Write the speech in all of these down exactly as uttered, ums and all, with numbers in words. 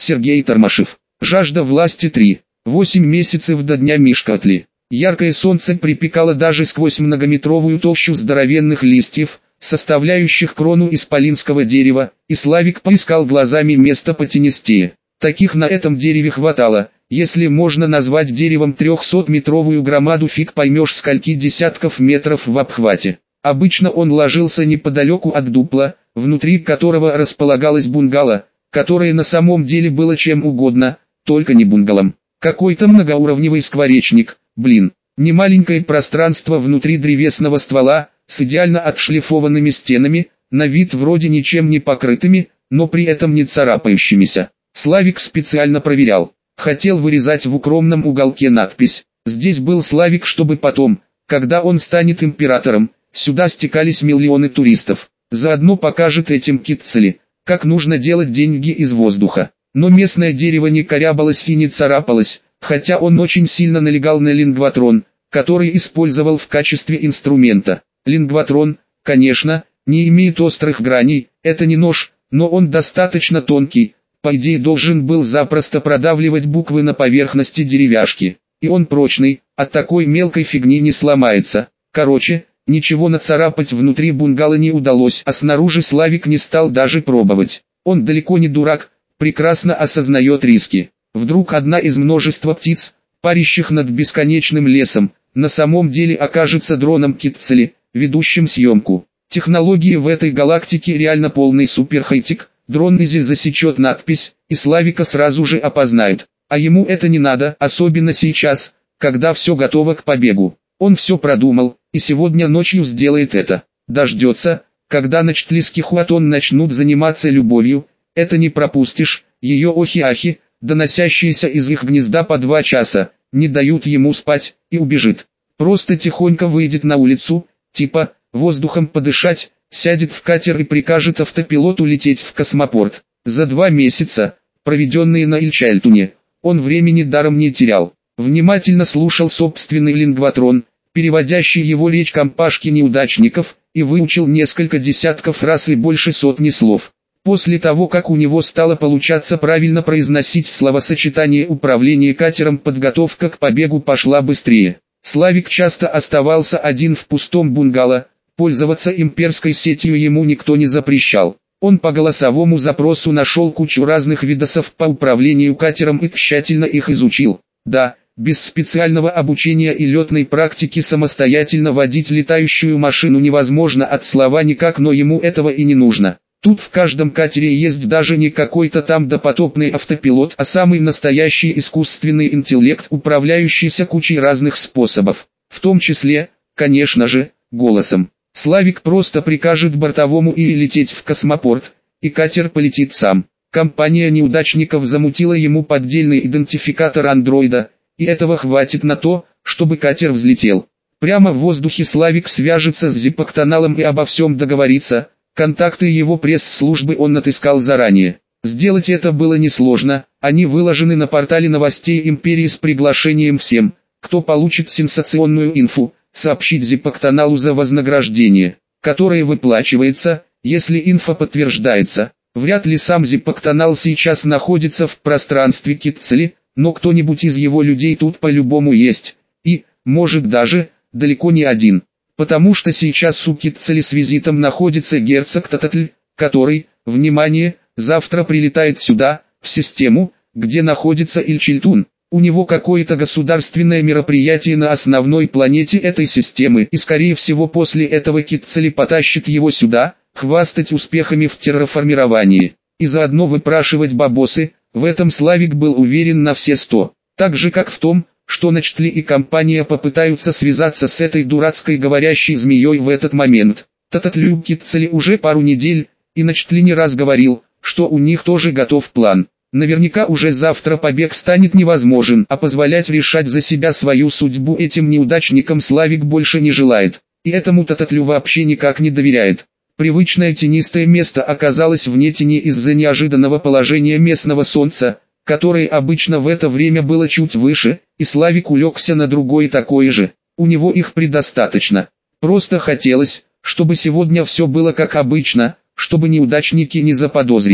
Сергей Тормашев. Жажда власти три. Восемь месяцев до дня Мишкатли. Яркое солнце припекало даже сквозь многометровую толщу здоровенных листьев, составляющих крону исполинского дерева, и Славик поискал глазами место потенистее. Таких на этом дереве хватало, если можно назвать деревом трехсотметровую громаду, фиг поймешь скольки десятков метров в обхвате. Обычно он ложился неподалеку от дупла, внутри которого располагалось бунгало, которое на самом деле было чем угодно, только не бунгалом. Какой-то многоуровневый скворечник, блин, немаленькое пространство внутри древесного ствола, с идеально отшлифованными стенами, на вид вроде ничем не покрытыми, но при этом не царапающимися. Славик специально проверял. Хотел вырезать в укромном уголке надпись. Здесь был Славик, чтобы потом, когда он станет императором, сюда стекались миллионы туристов. Заодно покажет этим Китцели, как нужно делать деньги из воздуха. Но местное дерево не корябалось и не царапалось, хотя он очень сильно налегал на лингватрон, который использовал в качестве инструмента. Лингватрон, конечно, не имеет острых граней, это не нож, но он достаточно тонкий, по идее должен был запросто продавливать буквы на поверхности деревяшки. И он прочный, от такой мелкой фигни не сломается. Короче, ничего нацарапать внутри бунгало не удалось, а снаружи Славик не стал даже пробовать. Он далеко не дурак, прекрасно осознает риски. Вдруг одна из множества птиц, парящих над бесконечным лесом, на самом деле окажется дроном Китцели, ведущим съемку. Технологии в этой галактике реально полный суперхайтик. Дрон Изи засечет надпись, и Славика сразу же опознают. А ему это не надо, особенно сейчас, когда все готово к побегу. Он все продумал, и сегодня ночью сделает это. Дождется, когда Начтли Хуатон начнут заниматься любовью, это не пропустишь, ее охи-ахи, доносящиеся из их гнезда по два часа, не дают ему спать, и убежит. Просто тихонько выйдет на улицу, типа, воздухом подышать, сядет в катер и прикажет автопилоту лететь в космопорт. За два месяца, проведенные на Ильчайльтуне, он времени даром не терял. Внимательно слушал собственный лингватрон, переводящий его речь компашки неудачников, и выучил несколько десятков фраз и больше сотни слов. После того, как у него стало получаться правильно произносить словосочетание «управление катером», подготовка к побегу пошла быстрее. Славик часто оставался один в пустом бунгало, пользоваться имперской сетью ему никто не запрещал. Он по голосовому запросу нашел кучу разных видосов по управлению катером и тщательно их изучил. Да, без специального обучения и летной практики самостоятельно водить летающую машину невозможно от слова никак, но ему этого и не нужно. Тут в каждом катере есть даже не какой-то там допотопный автопилот, а самый настоящий искусственный интеллект, управляющийся кучей разных способов. В том числе, конечно же, голосом. Славик просто прикажет бортовому и лететь в космопорт, и катер полетит сам. Компания неудачников замутила ему поддельный идентификатор андроида, и этого хватит на то, чтобы катер взлетел. Прямо в воздухе Славик свяжется с Зипоктаналом и обо всем договорится. Контакты его пресс-службы он отыскал заранее. Сделать это было несложно, они выложены на портале новостей Империи с приглашением всем, кто получит сенсационную инфу, сообщить Зипоктаналу за вознаграждение, которое выплачивается, если инфа подтверждается. Вряд ли сам Зипоктанал сейчас находится в пространстве Китцели, но кто-нибудь из его людей тут по-любому есть, и, может даже, далеко не один. Потому что сейчас у Китцели с визитом находится герцог Тататль, который, внимание, завтра прилетает сюда, в систему, где находится Ильчильтун. У него какое-то государственное мероприятие на основной планете этой системы, и скорее всего после этого Китцели потащит его сюда, хвастать успехами в терраформировании, и заодно выпрашивать бабосы. В этом Славик был уверен на все сто. Так же как в том, что Начтли и компания попытаются связаться с этой дурацкой говорящей змеей в этот момент. Тататлю Китцели уже пару недель, и Начтли не раз говорил, что у них тоже готов план. Наверняка уже завтра побег станет невозможен, а позволять решать за себя свою судьбу этим неудачникам Славик больше не желает. И этому Тататлю вообще никак не доверяет. Привычное тенистое место оказалось вне тени из-за неожиданного положения местного солнца, которое обычно в это время было чуть выше, и Славик улегся на другое такое же. У него их предостаточно. Просто хотелось, чтобы сегодня все было как обычно, чтобы неудачники не заподозрили.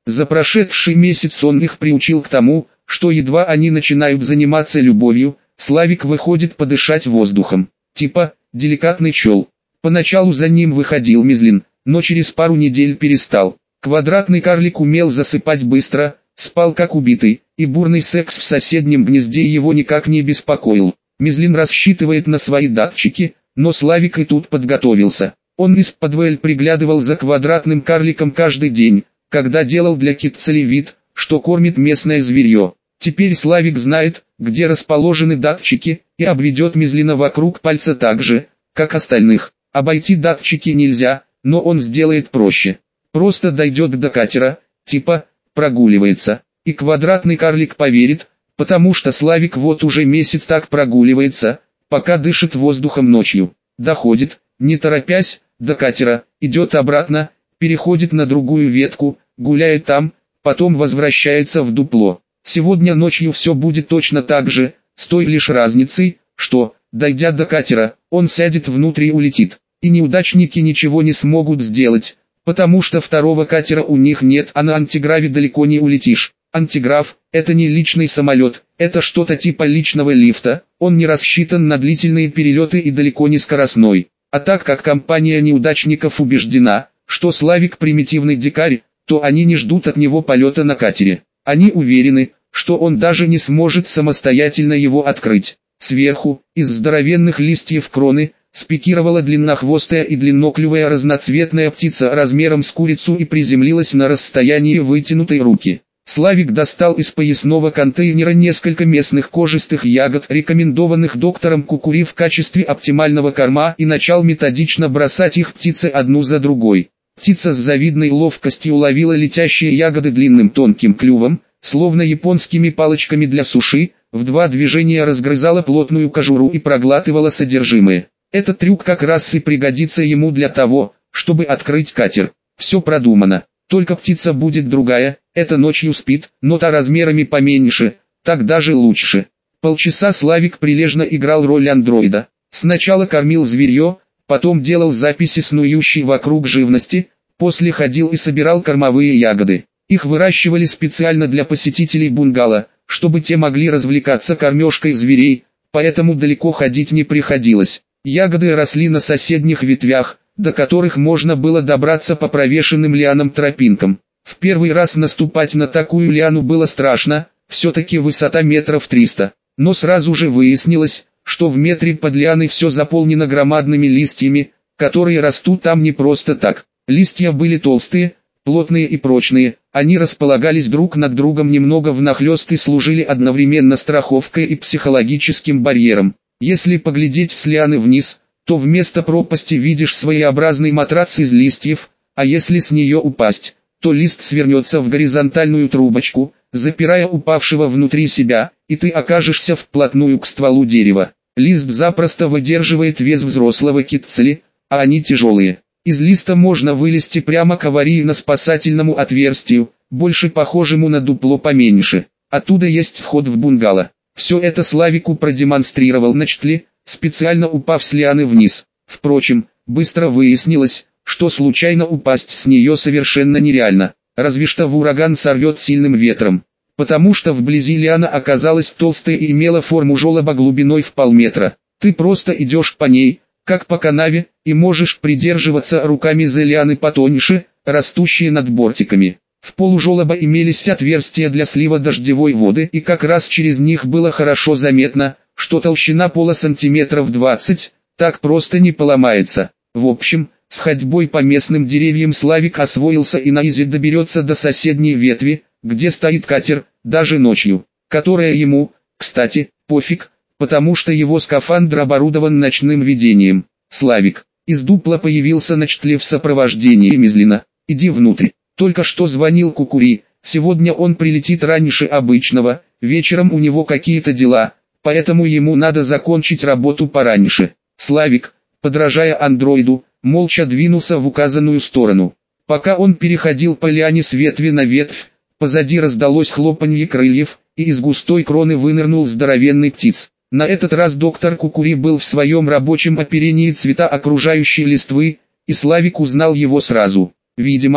За прошедший месяц он их приучил к тому, что едва они начинают заниматься любовью, Славик выходит подышать воздухом. Типа, деликатный чел. Поначалу за ним выходил Мизлин, но через пару недель перестал. Квадратный карлик умел засыпать быстро, спал как убитый, и бурный секс в соседнем гнезде его никак не беспокоил. Мизлин рассчитывает на свои датчики, но Славик и тут подготовился. Он из-под приглядывал за квадратным карликом каждый день, когда делал для Китцели вид, что кормит местное зверье. Теперь Славик знает, где расположены датчики, и обведет Мизлина вокруг пальца так же, как остальных. Обойти датчики нельзя, но он сделает проще. Просто дойдет до катера, типа, прогуливается, и квадратный карлик поверит, потому что Славик вот уже месяц так прогуливается, пока дышит воздухом ночью. Доходит, не торопясь, до катера, идет обратно, переходит на другую ветку, гуляет там, потом возвращается в дупло. Сегодня ночью все будет точно так же, с той лишь разницей, что, дойдя до катера, он сядет внутрь и улетит. И неудачники ничего не смогут сделать, потому что второго катера у них нет, а на антиграве далеко не улетишь. Антиграф – это не личный самолет, это что-то типа личного лифта, он не рассчитан на длительные перелеты и далеко не скоростной. А так как компания неудачников убеждена, что Славик примитивный дикарь, то они не ждут от него полета на катере. Они уверены, что он даже не сможет самостоятельно его открыть. Сверху, из здоровенных листьев кроны, спикировала длиннохвостая и длинноклювая разноцветная птица размером с курицу и приземлилась на расстоянии вытянутой руки. Славик достал из поясного контейнера несколько местных кожистых ягод, рекомендованных доктором Кукури в качестве оптимального корма, и начал методично бросать их птице одну за другой. Птица с завидной ловкостью ловила летящие ягоды длинным тонким клювом, словно японскими палочками для суши, в два движения разгрызала плотную кожуру и проглатывала содержимое. Этот трюк как раз и пригодится ему для того, чтобы открыть катер. Все продумано. Только птица будет другая, это ночью спит, но та размерами поменьше, так даже лучше. Полчаса Славик прилежно играл роль андроида. Сначала кормил зверье, потом делал записи снующей вокруг живности, после ходил и собирал кормовые ягоды. Их выращивали специально для посетителей бунгало, чтобы те могли развлекаться кормежкой зверей, поэтому далеко ходить не приходилось. Ягоды росли на соседних ветвях, до которых можно было добраться по провешенным лианам тропинкам. В первый раз наступать на такую лиану было страшно, все-таки высота метров триста. Но сразу же выяснилось, что в метре под лианой все заполнено громадными листьями, которые растут там не просто так. Листья были толстые, плотные и прочные, они располагались друг над другом немного внахлёст и служили одновременно страховкой и психологическим барьером. Если поглядеть с лианы вниз, то вместо пропасти видишь своеобразный матрац из листьев, а если с нее упасть, то лист свернется в горизонтальную трубочку, запирая упавшего внутри себя, и ты окажешься вплотную к стволу дерева. Лист запросто выдерживает вес взрослого Китцели, а они тяжелые. Из листа можно вылезти прямо к аварийно-спасательному отверстию, больше похожему на дупло поменьше. Оттуда есть вход в бунгало. Все это Славику продемонстрировал Начтли, специально упав с лианы вниз. Впрочем, быстро выяснилось, что случайно упасть с нее совершенно нереально, разве что в ураган сорвет сильным ветром. Потому что вблизи лиана оказалась толстой и имела форму желоба глубиной в полметра. Ты просто идешь по ней, как по канаве, и можешь придерживаться руками за лианы потоньше, растущие над бортиками. В полу желоба имелись отверстия для слива дождевой воды, и как раз через них было хорошо заметно, что толщина пола сантиметров двадцать, так просто не поломается. В общем, с ходьбой по местным деревьям Славик освоился и на изи доберется до соседней ветви, где стоит катер, даже ночью, которая ему, кстати, пофиг, потому что его скафандр оборудован ночным видением. Славик, из дупла появился Начтли в сопровождении Мизлина. Иди внутрь. Только что звонил Кукури, сегодня он прилетит раньше обычного, вечером у него какие-то дела, поэтому ему надо закончить работу пораньше. Славик, подражая андроиду, молча двинулся в указанную сторону. Пока он переходил по лиане с ветви на ветвь, позади раздалось хлопанье крыльев, и из густой кроны вынырнул здоровенный птиц. На этот раз доктор Кукури был в своем рабочем оперении цвета окружающей листвы, и Славик узнал его сразу. Видимо,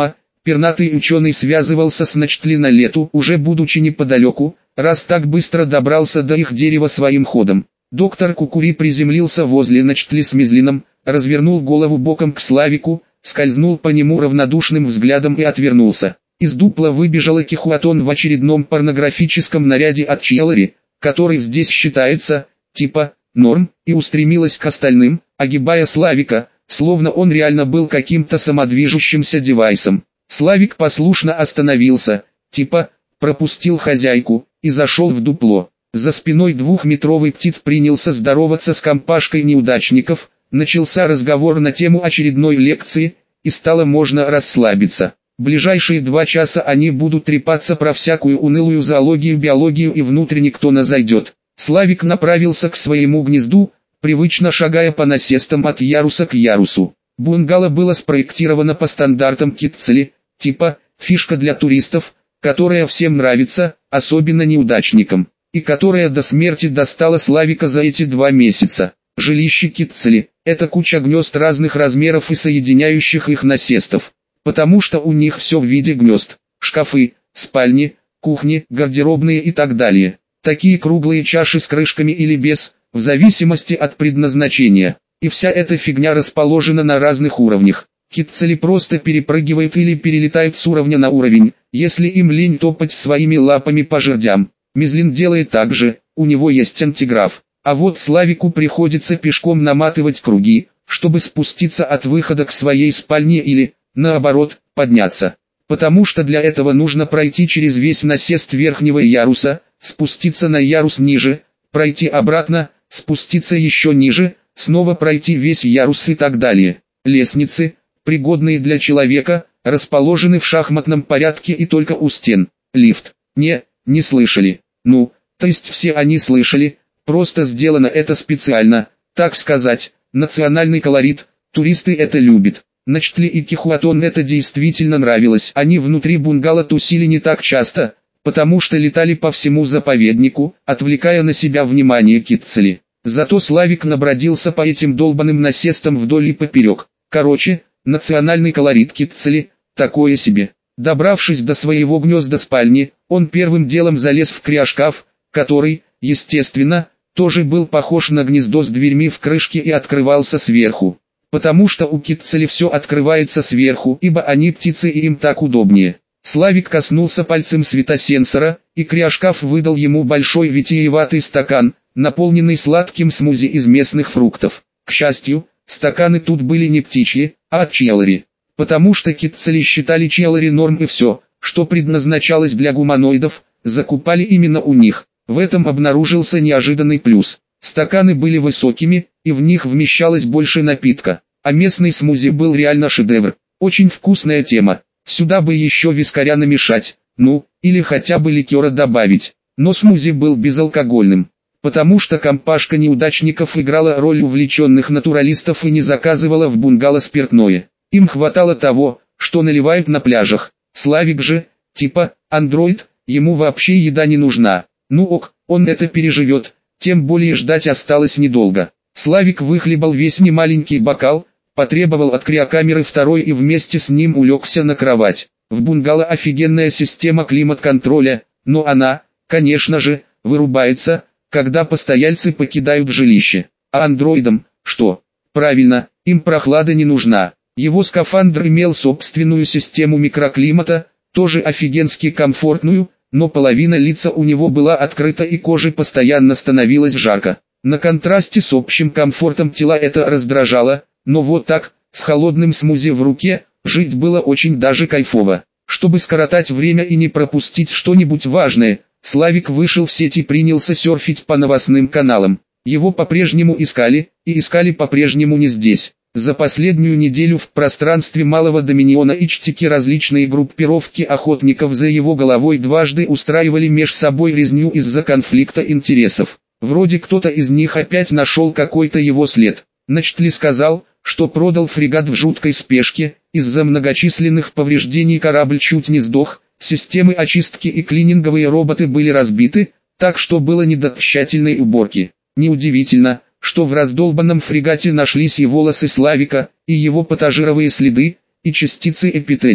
Пернатый ученый связывался с Начтли на лету, уже будучи неподалеку, раз так быстро добрался до их дерева своим ходом. Доктор Кукури приземлился возле Начтли с Мизлином, развернул голову боком к Славику, скользнул по нему равнодушным взглядом и отвернулся. Из дупла выбежала Кихуатон в очередном порнографическом наряде от Чьялари, который здесь считается, типа, норм, и устремилась к остальным, огибая Славика, словно он реально был каким-то самодвижущимся девайсом. Славик послушно остановился, типа, пропустил хозяйку, и зашел в дупло. За спиной двухметровый птиц принялся здороваться с компашкой неудачников, начался разговор на тему очередной лекции, и стало можно расслабиться. Ближайшие два часа они будут трепаться про всякую унылую зоологию, биологию и внутренне кто назойдет. Славик направился к своему гнезду, привычно шагая по насестам от яруса к ярусу. Бунгало было спроектировано по стандартам Китцели, типа «фишка для туристов», которая всем нравится, особенно неудачникам, и которая до смерти достала Славика за эти два месяца. Жилище Китцели – это куча гнезд разных размеров и соединяющих их насестов, потому что у них все в виде гнезд: шкафы, спальни, кухни, гардеробные и так далее. Такие круглые чаши с крышками или без, в зависимости от предназначения. И вся эта фигня расположена на разных уровнях. Китцели просто перепрыгивают или перелетают с уровня на уровень, если им лень топать своими лапами по жердям. Мизлин делает так же, у него есть антиграф. А вот Славику приходится пешком наматывать круги, чтобы спуститься от выхода к своей спальне или, наоборот, подняться. Потому что для этого нужно пройти через весь насест верхнего яруса, спуститься на ярус ниже, пройти обратно, спуститься еще ниже, снова пройти весь ярус и так далее. Лестницы, пригодные для человека, расположены в шахматном порядке и только у стен. Лифт. Не, не слышали. Ну, то есть все они слышали, просто сделано это специально, так сказать, национальный колорит, туристы это любят. Начтли и Кихуатон это действительно нравилось. Они внутри бунгало тусили не так часто, потому что летали по всему заповеднику, отвлекая на себя внимание Китцели. Зато Славик набродился по этим долбаным насестам вдоль и поперек. Короче, национальный колорит Китцели, такое себе. Добравшись до своего гнезда спальни, он первым делом залез в кряшкаф, который, естественно, тоже был похож на гнездо с дверьми в крышке и открывался сверху. Потому что у Китцели все открывается сверху, ибо они птицы и им так удобнее. Славик коснулся пальцем светосенсора, и кряшкаф выдал ему большой витиеватый стакан, наполненный сладким смузи из местных фруктов. К счастью, стаканы тут были не птичьи, а от Чьялари. Потому что Китцели считали Чьялари норм, и все, что предназначалось для гуманоидов, закупали именно у них. В этом обнаружился неожиданный плюс. Стаканы были высокими, и в них вмещалось больше напитка. А местный смузи был реально шедевр. Очень вкусная тема. Сюда бы еще вискаря намешать, ну, или хотя бы ликера добавить. Но смузи был безалкогольным. Потому что компашка неудачников играла роль увлеченных натуралистов и не заказывала в бунгало спиртное. Им хватало того, что наливают на пляжах. Славик же, типа, андроид, ему вообще еда не нужна. Ну ок, он это переживет, тем более ждать осталось недолго. Славик выхлебал весь немаленький бокал, потребовал от криокамеры второй и вместе с ним улегся на кровать. В бунгало офигенная система климат-контроля, но она, конечно же, вырубается, когда постояльцы покидают жилище. А андроидам, что? Правильно, им прохлада не нужна. Его скафандр имел собственную систему микроклимата, тоже офигенски комфортную, но половина лица у него была открыта и коже постоянно становилось жарко. На контрасте с общим комфортом тела это раздражало, но вот так, с холодным смузи в руке, жить было очень даже кайфово. Чтобы скоротать время и не пропустить что-нибудь важное, Славик вышел в сеть и принялся серфить по новостным каналам. Его по-прежнему искали, и искали по-прежнему не здесь. За последнюю неделю в пространстве Малого Доминиона и Чтики различные группировки охотников за его головой дважды устраивали меж собой резню из-за конфликта интересов. Вроде кто-то из них опять нашел какой-то его след. Начтли сказал, что продал фрегат в жуткой спешке, из-за многочисленных повреждений корабль чуть не сдох, системы очистки и клининговые роботы были разбиты, так что было не до тщательной уборки. Неудивительно, что в раздолбанном фрегате нашлись и волосы Славика, и его пассажировые следы, и частицы эпителия.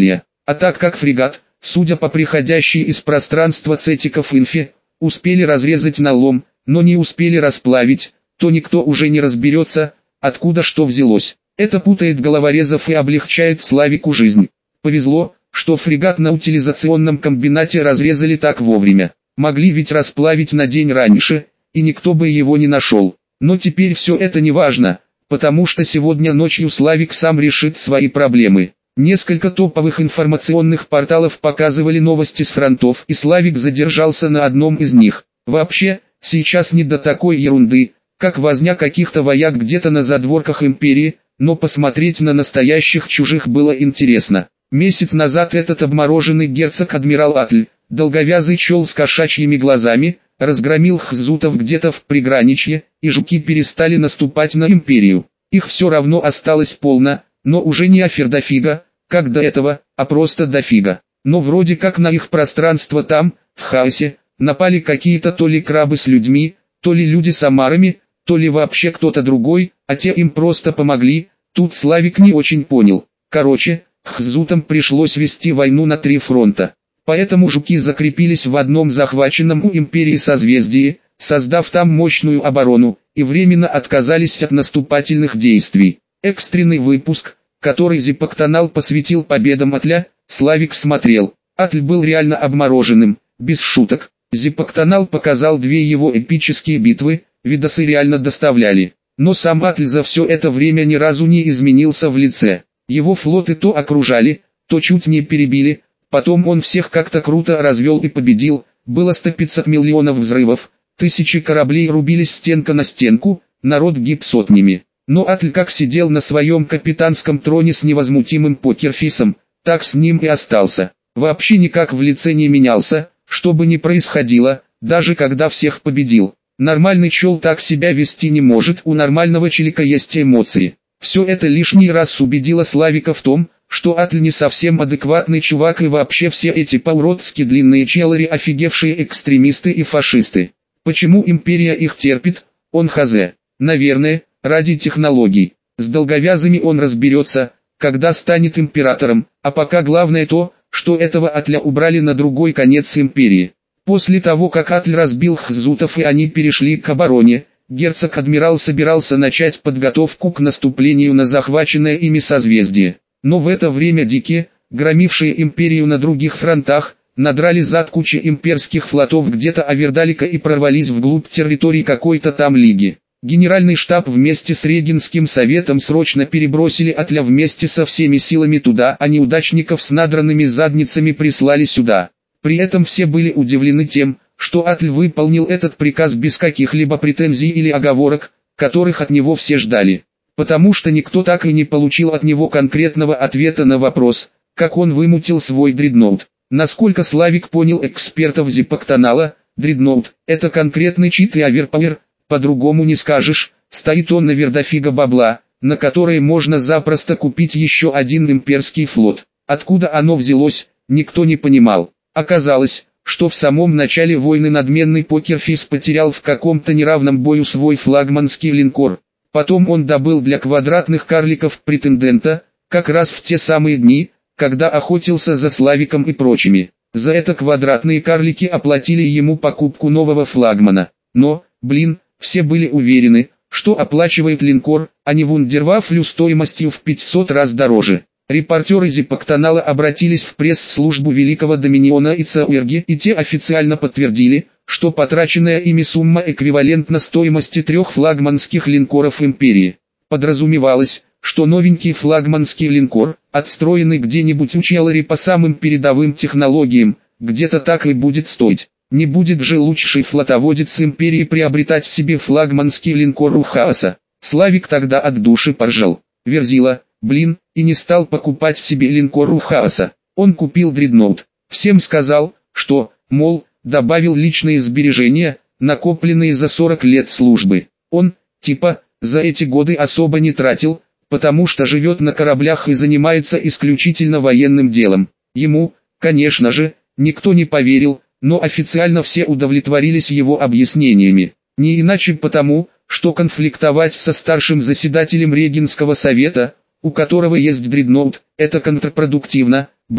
А так как фрегат, судя по приходящей из пространства цетиков инфе, успели разрезать на лом, но не успели расплавить, то никто уже не разберется, откуда что взялось. Это путает головорезов и облегчает Славику жизнь. Повезло, что фрегат на утилизационном комбинате разрезали так вовремя. Могли ведь расплавить на день раньше, и никто бы его не нашел. Но теперь все это не важно, потому что сегодня ночью Славик сам решит свои проблемы. Несколько топовых информационных порталов показывали новости с фронтов, и Славик задержался на одном из них. Вообще, сейчас не до такой ерунды, как возня каких-то вояк где-то на задворках империи, но посмотреть на настоящих чужих было интересно. Месяц назад этот обмороженный герцог-адмирал Атль, долговязый чел с кошачьими глазами, разгромил хзутов где-то в приграничье, и жуки перестали наступать на империю. Их все равно осталось полно, но уже не афер дофига, как до этого, а просто дофига. Но вроде как на их пространство там, в хаосе, напали какие-то то ли крабы с людьми, то ли люди с омарами, то ли вообще кто-то другой, а те им просто помогли. Тут Славик не очень понял. Короче, хзутам пришлось вести войну на три фронта. Поэтому жуки закрепились в одном захваченном у империи созвездии, создав там мощную оборону, и временно отказались от наступательных действий. Экстренный выпуск, который Зипоктанал посвятил победам Атля, Славик смотрел. Атль был реально обмороженным, без шуток. Зипоктанал показал две его эпические битвы, видосы реально доставляли. Но сам Атль за все это время ни разу не изменился в лице. Его флоты то окружали, то чуть не перебили, потом он всех как-то круто развел и победил, было сто пятьсот миллионов взрывов, тысячи кораблей рубились стенка на стенку, народ гиб сотнями. Но Атль как сидел на своем капитанском троне с невозмутимым покерфейсом, так с ним и остался. Вообще никак в лице не менялся, что бы ни происходило, даже когда всех победил. Нормальный чел так себя вести не может, у нормального челика есть эмоции. Все это лишний раз убедило Славика в том, что Атль не совсем адекватный чувак и вообще все эти по-уродски длинные челари офигевшие экстремисты и фашисты. Почему империя их терпит, он хз. Наверное, ради технологий. С долговязыми он разберется, когда станет императором, а пока главное то, что этого Атля убрали на другой конец империи. После того как Атль разбил хзутов и они перешли к обороне, герцог-адмирал собирался начать подготовку к наступлению на захваченное ими созвездие. Но в это время дикие, громившие империю на других фронтах, надрали зад кучи имперских флотов где-то Авердалика и прорвались вглубь территории какой-то там лиги. Генеральный штаб вместе с Регенским советом срочно перебросили Атля вместе со всеми силами туда, а неудачников с надранными задницами прислали сюда. При этом все были удивлены тем, что Атль выполнил этот приказ без каких-либо претензий или оговорок, которых от него все ждали. Потому что никто так и не получил от него конкретного ответа на вопрос, как он вымутил свой дредноут. Насколько Славик понял экспертов Зипоктанала, дредноут – это конкретный чит и оверпауэр, по-другому не скажешь, стоит он на вердофига бабла, на которое можно запросто купить еще один имперский флот. Откуда оно взялось, никто не понимал. Оказалось, что в самом начале войны надменный покерфейс потерял в каком-то неравном бою свой флагманский линкор. Потом он добыл для квадратных карликов претендента, как раз в те самые дни, когда охотился за Славиком и прочими. За это квадратные карлики оплатили ему покупку нового флагмана. Но, блин, все были уверены, что оплачивает линкор, а не вундервафлю стоимостью в пятьсот раз дороже. Репортеры Зипоктанала обратились в пресс-службу Великого Доминиона и Цауэрги, и те официально подтвердили, что потраченная ими сумма эквивалентна стоимости трех флагманских линкоров империи. Подразумевалось, что новенький флагманский линкор, отстроенный где-нибудь у Челари по самым передовым технологиям, где-то так и будет стоить. Не будет же лучший флотоводец империи приобретать себе флагманский линкор у хаоса. Славик тогда от души поржал. Верзила, блин, и не стал покупать себе линкор у хаоса. Он купил дредноут. Всем сказал, что, мол, добавил личные сбережения, накопленные за сорок лет службы. Он, типа, за эти годы особо не тратил, потому что живет на кораблях и занимается исключительно военным делом. Ему, конечно же, никто не поверил, но официально все удовлетворились его объяснениями. Не иначе потому, что конфликтовать со старшим заседателем Регенского совета, у которого есть дредноут, это контрпродуктивно, блин.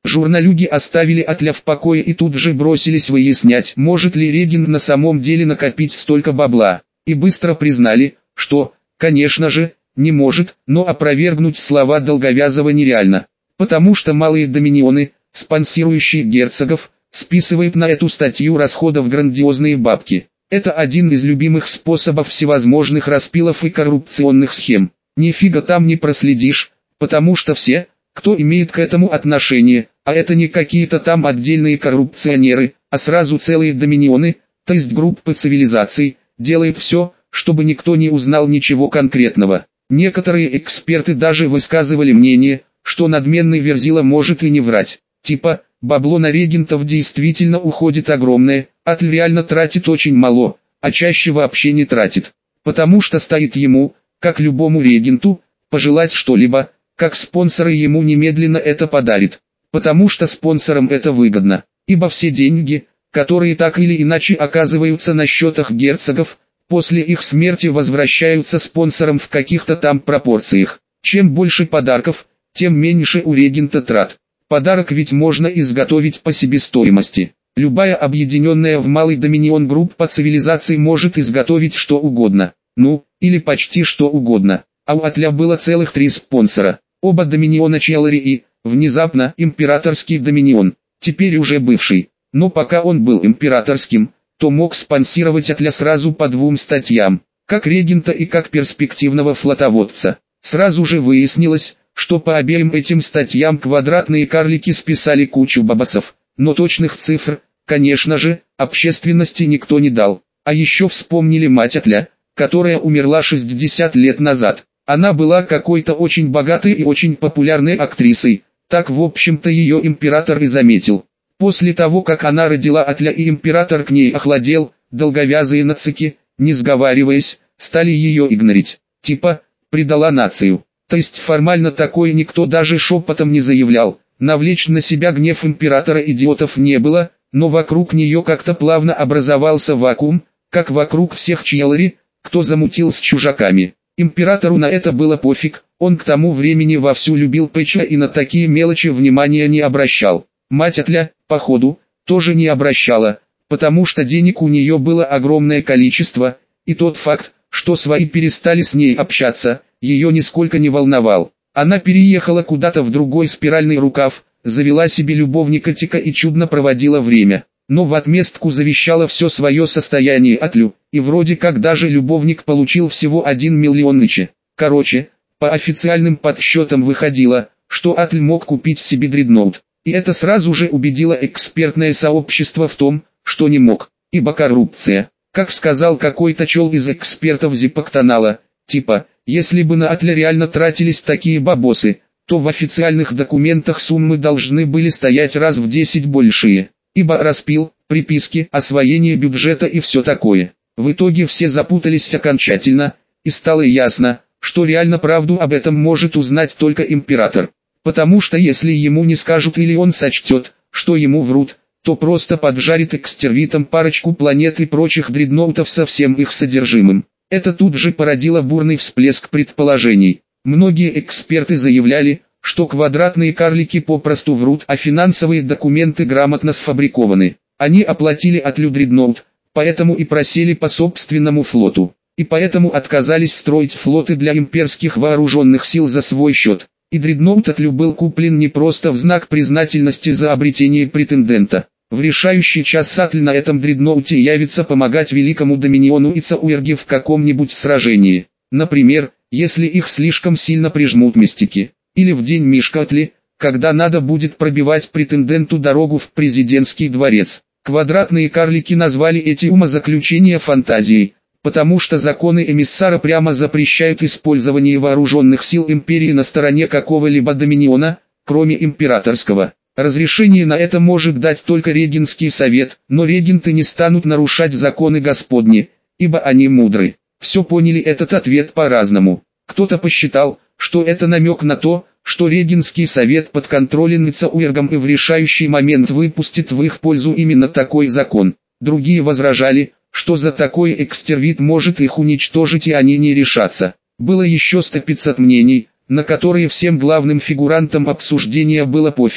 Журналюги оставили Атля в покое и тут же бросились выяснять, может ли регент на самом деле накопить столько бабла. И быстро признали, что, конечно же, не может, но опровергнуть слова Долговязова нереально. Потому что малые доминионы, спонсирующие герцогов, списывают на эту статью расходов грандиозные бабки. Это один из любимых способов всевозможных распилов и коррупционных схем. Нифига там не проследишь, потому что все, кто имеет к этому отношение, а это не какие-то там отдельные коррупционеры, а сразу целые доминионы, то есть группы цивилизаций, делают все, чтобы никто не узнал ничего конкретного. Некоторые эксперты даже высказывали мнение, что надменный Верзила может и не врать. Типа, бабло на регентов действительно уходит огромное, Атль реально тратит очень мало, а чаще вообще не тратит. Потому что стоит ему, как любому регенту, пожелать что-либо, как спонсоры ему немедленно это подарит. Потому что спонсорам это выгодно, ибо все деньги, которые так или иначе оказываются на счетах герцогов, после их смерти возвращаются спонсорам в каких-то там пропорциях. Чем больше подарков, тем меньше у регента трат. Подарок ведь можно изготовить по себестоимости. Любая объединенная в малый доминион группа цивилизаций может изготовить что угодно. Ну, или почти что угодно. А у Атля было целых три спонсора. Оба доминиона Челлари и, внезапно, императорский доминион. Теперь уже бывший. Но пока он был императорским, то мог спонсировать Атля сразу по двум статьям. Как регента и как перспективного флотоводца. Сразу же выяснилось, что по обеим этим статьям квадратные карлики списали кучу бабосов, но точных цифр, конечно же, общественности никто не дал. А еще вспомнили мать Атля, которая умерла шестьдесят лет назад. Она была какой-то очень богатой и очень популярной актрисой, так в общем-то ее император и заметил. После того как она родила Атля и император к ней охладел, долговязые нацики, не сговариваясь, стали ее игнорить. Типа, предала нацию. То есть формально такое никто даже шепотом не заявлял, навлечь на себя гнев императора идиотов не было, но вокруг нее как-то плавно образовался вакуум, как вокруг всех Челлари, кто замутил с чужаками. Императору на это было пофиг, он к тому времени вовсю любил Пэтча и на такие мелочи внимания не обращал. Мать Атля, походу, тоже не обращала, потому что денег у нее было огромное количество, и тот факт, что свои перестали с ней общаться, ее нисколько не волновал. Она переехала куда-то в другой спиральный рукав, завела себе любовника Тика и чудно проводила время. Но в отместку завещала все свое состояние Атлю, и вроде как даже любовник получил всего один миллион нычи. Короче, по официальным подсчетам выходило, что Атль мог купить себе дредноут. И это сразу же убедило экспертное сообщество в том, что не мог, ибо коррупция. Как сказал какой-то чел из экспертов Зипоктанала, типа, если бы на Атля реально тратились такие бабосы, то в официальных документах суммы должны были стоять раз в десять большие. Ибо распил, приписки, освоение бюджета и все такое. В итоге все запутались окончательно, и стало ясно, что реально правду об этом может узнать только император. Потому что если ему не скажут или он сочтет, что ему врут, то просто поджарит экстервитом парочку планет и прочих дредноутов со всем их содержимым. Это тут же породило бурный всплеск предположений. Многие эксперты заявляли, что квадратные карлики попросту врут, а финансовые документы грамотно сфабрикованы. Они оплатили Атлю дредноут, поэтому и просели по собственному флоту. И поэтому отказались строить флоты для имперских вооруженных сил за свой счет. И дредноут Атлю был куплен не просто в знак признательности за обретение претендента. В решающий час Атль на этом дредноуте явится помогать великому доминиону Ицауэрги в каком-нибудь сражении. Например, если их слишком сильно прижмут мистики. Или в день Мишкатли, когда надо будет пробивать претенденту дорогу в президентский дворец. Квадратные карлики назвали эти умозаключения фантазией, потому что законы эмиссара прямо запрещают использование вооруженных сил империи на стороне какого-либо доминиона, кроме императорского. Разрешение на это может дать только регентский совет, но регенты не станут нарушать законы Господни, ибо они мудры. Все поняли этот ответ по-разному. Кто-то посчитал, что это намек на то, что регентский совет подконтролен Ицауэргом и в решающий момент выпустит в их пользу именно такой закон. Другие возражали, что за такой экстервит может их уничтожить и они не решатся. Было еще сто пятьсот мнений, на которые всем главным фигурантам обсуждения было пофиг,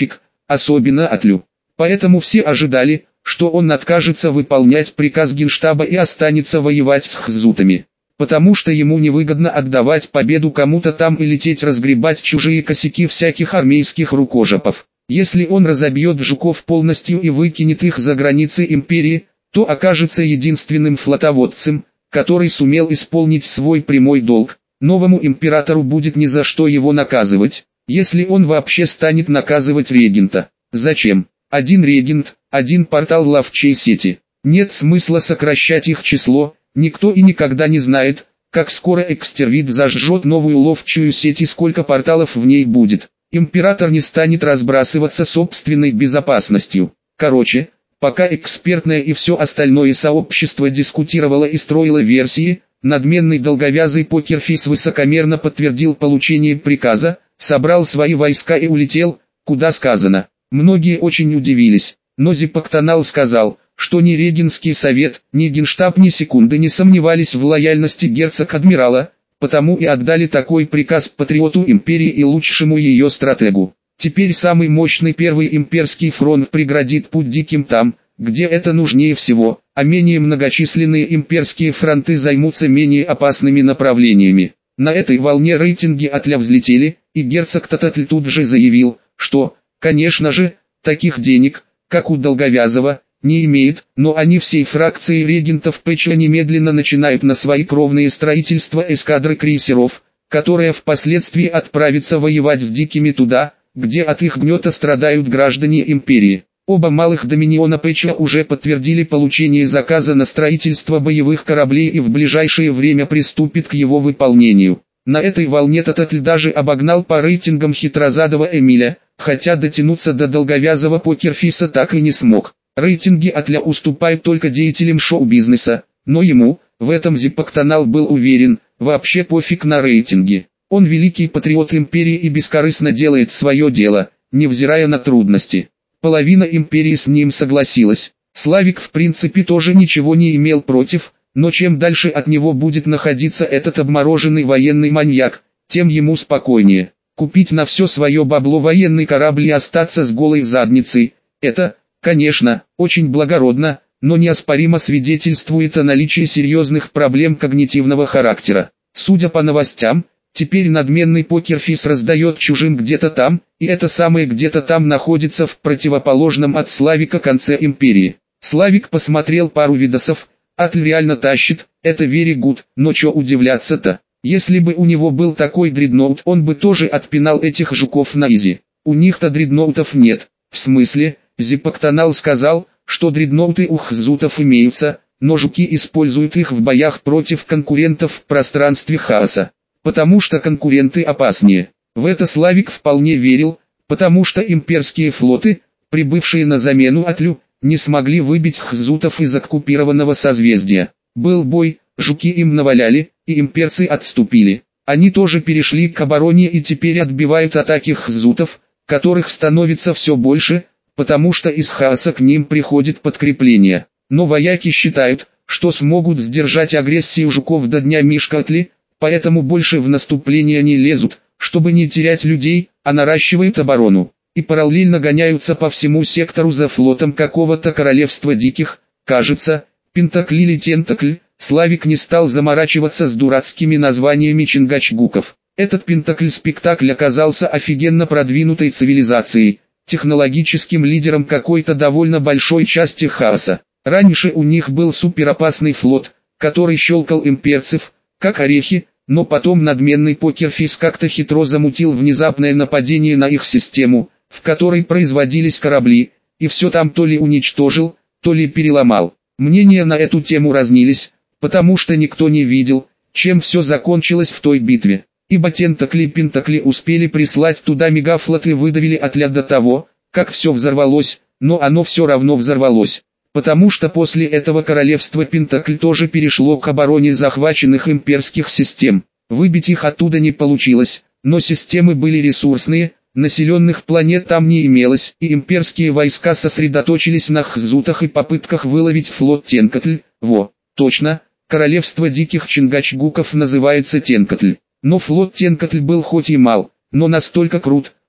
особенно Атлю. Поэтому все ожидали, что он откажется выполнять приказ Генштаба и останется воевать с хзутами. Потому что ему невыгодно отдавать победу кому-то там и лететь разгребать чужие косяки всяких армейских рукожопов. Если он разобьет жуков полностью и выкинет их за границы империи, то окажется единственным флотоводцем, который сумел исполнить свой прямой долг. Новому императору будет ни за что его наказывать, если он вообще станет наказывать регента. Зачем? Один регент, один портал ловчей сети. Нет смысла сокращать их число, никто и никогда не знает, как скоро Экстервит зажжет новую ловчую сеть и сколько порталов в ней будет. Император не станет разбрасываться собственной безопасностью. Короче, пока экспертное и все остальное сообщество дискутировало и строило версии, надменный долговязый покерфейс высокомерно подтвердил получение приказа, собрал свои войска и улетел, куда сказано. Многие очень удивились, но Зиппоктонал сказал, что ни Регенский совет, ни Генштаб ни секунды не сомневались в лояльности герцог-адмирала, потому и отдали такой приказ патриоту империи и лучшему ее стратегу. Теперь самый мощный первый имперский фронт преградит путь диким там, где это нужнее всего, а менее многочисленные имперские фронты займутся менее опасными направлениями. На этой волне рейтинги Атля взлетели, и герцог Тататль тут же заявил, что, конечно же, таких денег, как у Долговязова, не имеет, но они всей фракцией регентов Пэча немедленно начинают на свои кровные строительства эскадры крейсеров, которая впоследствии отправится воевать с дикими туда, где от их гнета страдают граждане империи. Оба малых доминиона Пэча уже подтвердили получение заказа на строительство боевых кораблей и в ближайшее время приступит к его выполнению. На этой волне Тататль даже обогнал по рейтингам хитрозадого Эмиля, хотя дотянуться до долговязого покерфейса так и не смог. Рейтинги Атля уступают только деятелям шоу-бизнеса, но ему, в этом Зиппоктонал был уверен, вообще пофиг на рейтинги. Он великий патриот империи и бескорыстно делает свое дело, невзирая на трудности. Половина империи с ним согласилась. Славик в принципе тоже ничего не имел против, но чем дальше от него будет находиться этот обмороженный военный маньяк, тем ему спокойнее. Купить на все свое бабло военный корабль и остаться с голой задницей – это, конечно, очень благородно, но неоспоримо свидетельствует о наличии серьезных проблем когнитивного характера. Судя по новостям, теперь надменный покерфейс раздает чужим где-то там, и это самое где-то там находится в противоположном от Славика конце империи. Славик посмотрел пару видосов, Атль реально тащит, это very good, но чё удивляться-то? Если бы у него был такой дредноут, он бы тоже отпинал этих жуков на изи. У них-то дредноутов нет. В смысле? Зиппоктонал сказал, что дредноуты у хзутов имеются, но жуки используют их в боях против конкурентов в пространстве хаоса. Потому что конкуренты опаснее. В это Славик вполне верил, потому что имперские флоты, прибывшие на замену Атлю, не смогли выбить хзутов из оккупированного созвездия. Был бой, жуки им наваляли, и имперцы отступили. Они тоже перешли к обороне и теперь отбивают атаки хзутов, которых становится все больше, потому что из хаоса к ним приходит подкрепление. Но вояки считают, что смогут сдержать агрессию жуков до дня Мишкатли, поэтому больше в наступление не лезут, чтобы не терять людей, а наращивают оборону. И параллельно гоняются по всему сектору за флотом какого-то королевства диких, кажется, Пентакль или Тентакль. Славик не стал заморачиваться с дурацкими названиями чингачгуков. Этот Пентакль-спектакль оказался офигенно продвинутой цивилизацией, технологическим лидером какой-то довольно большой части хаоса. Раньше у них был суперопасный флот, который щелкал имперцев, как орехи, но потом надменный покерфейс как-то хитро замутил внезапное нападение на их систему, в которой производились корабли, и все там то ли уничтожил, то ли переломал. Мнения на эту тему разнились, потому что никто не видел, чем все закончилось в той битве. Ибо Тентакли и Пентакли успели прислать туда мегафлот и выдавили Атля до того, как все взорвалось, но оно все равно взорвалось. Потому что после этого королевство Пентакль тоже перешло к обороне захваченных имперских систем. Выбить их оттуда не получилось, но системы были ресурсные, населенных планет там не имелось, и имперские войска сосредоточились на хзутах и попытках выловить флот Тенкатль. Во, точно, королевство диких чингачгуков называется Тенкатль. Но флот Тенкатль был хоть и мал, но настолько крут,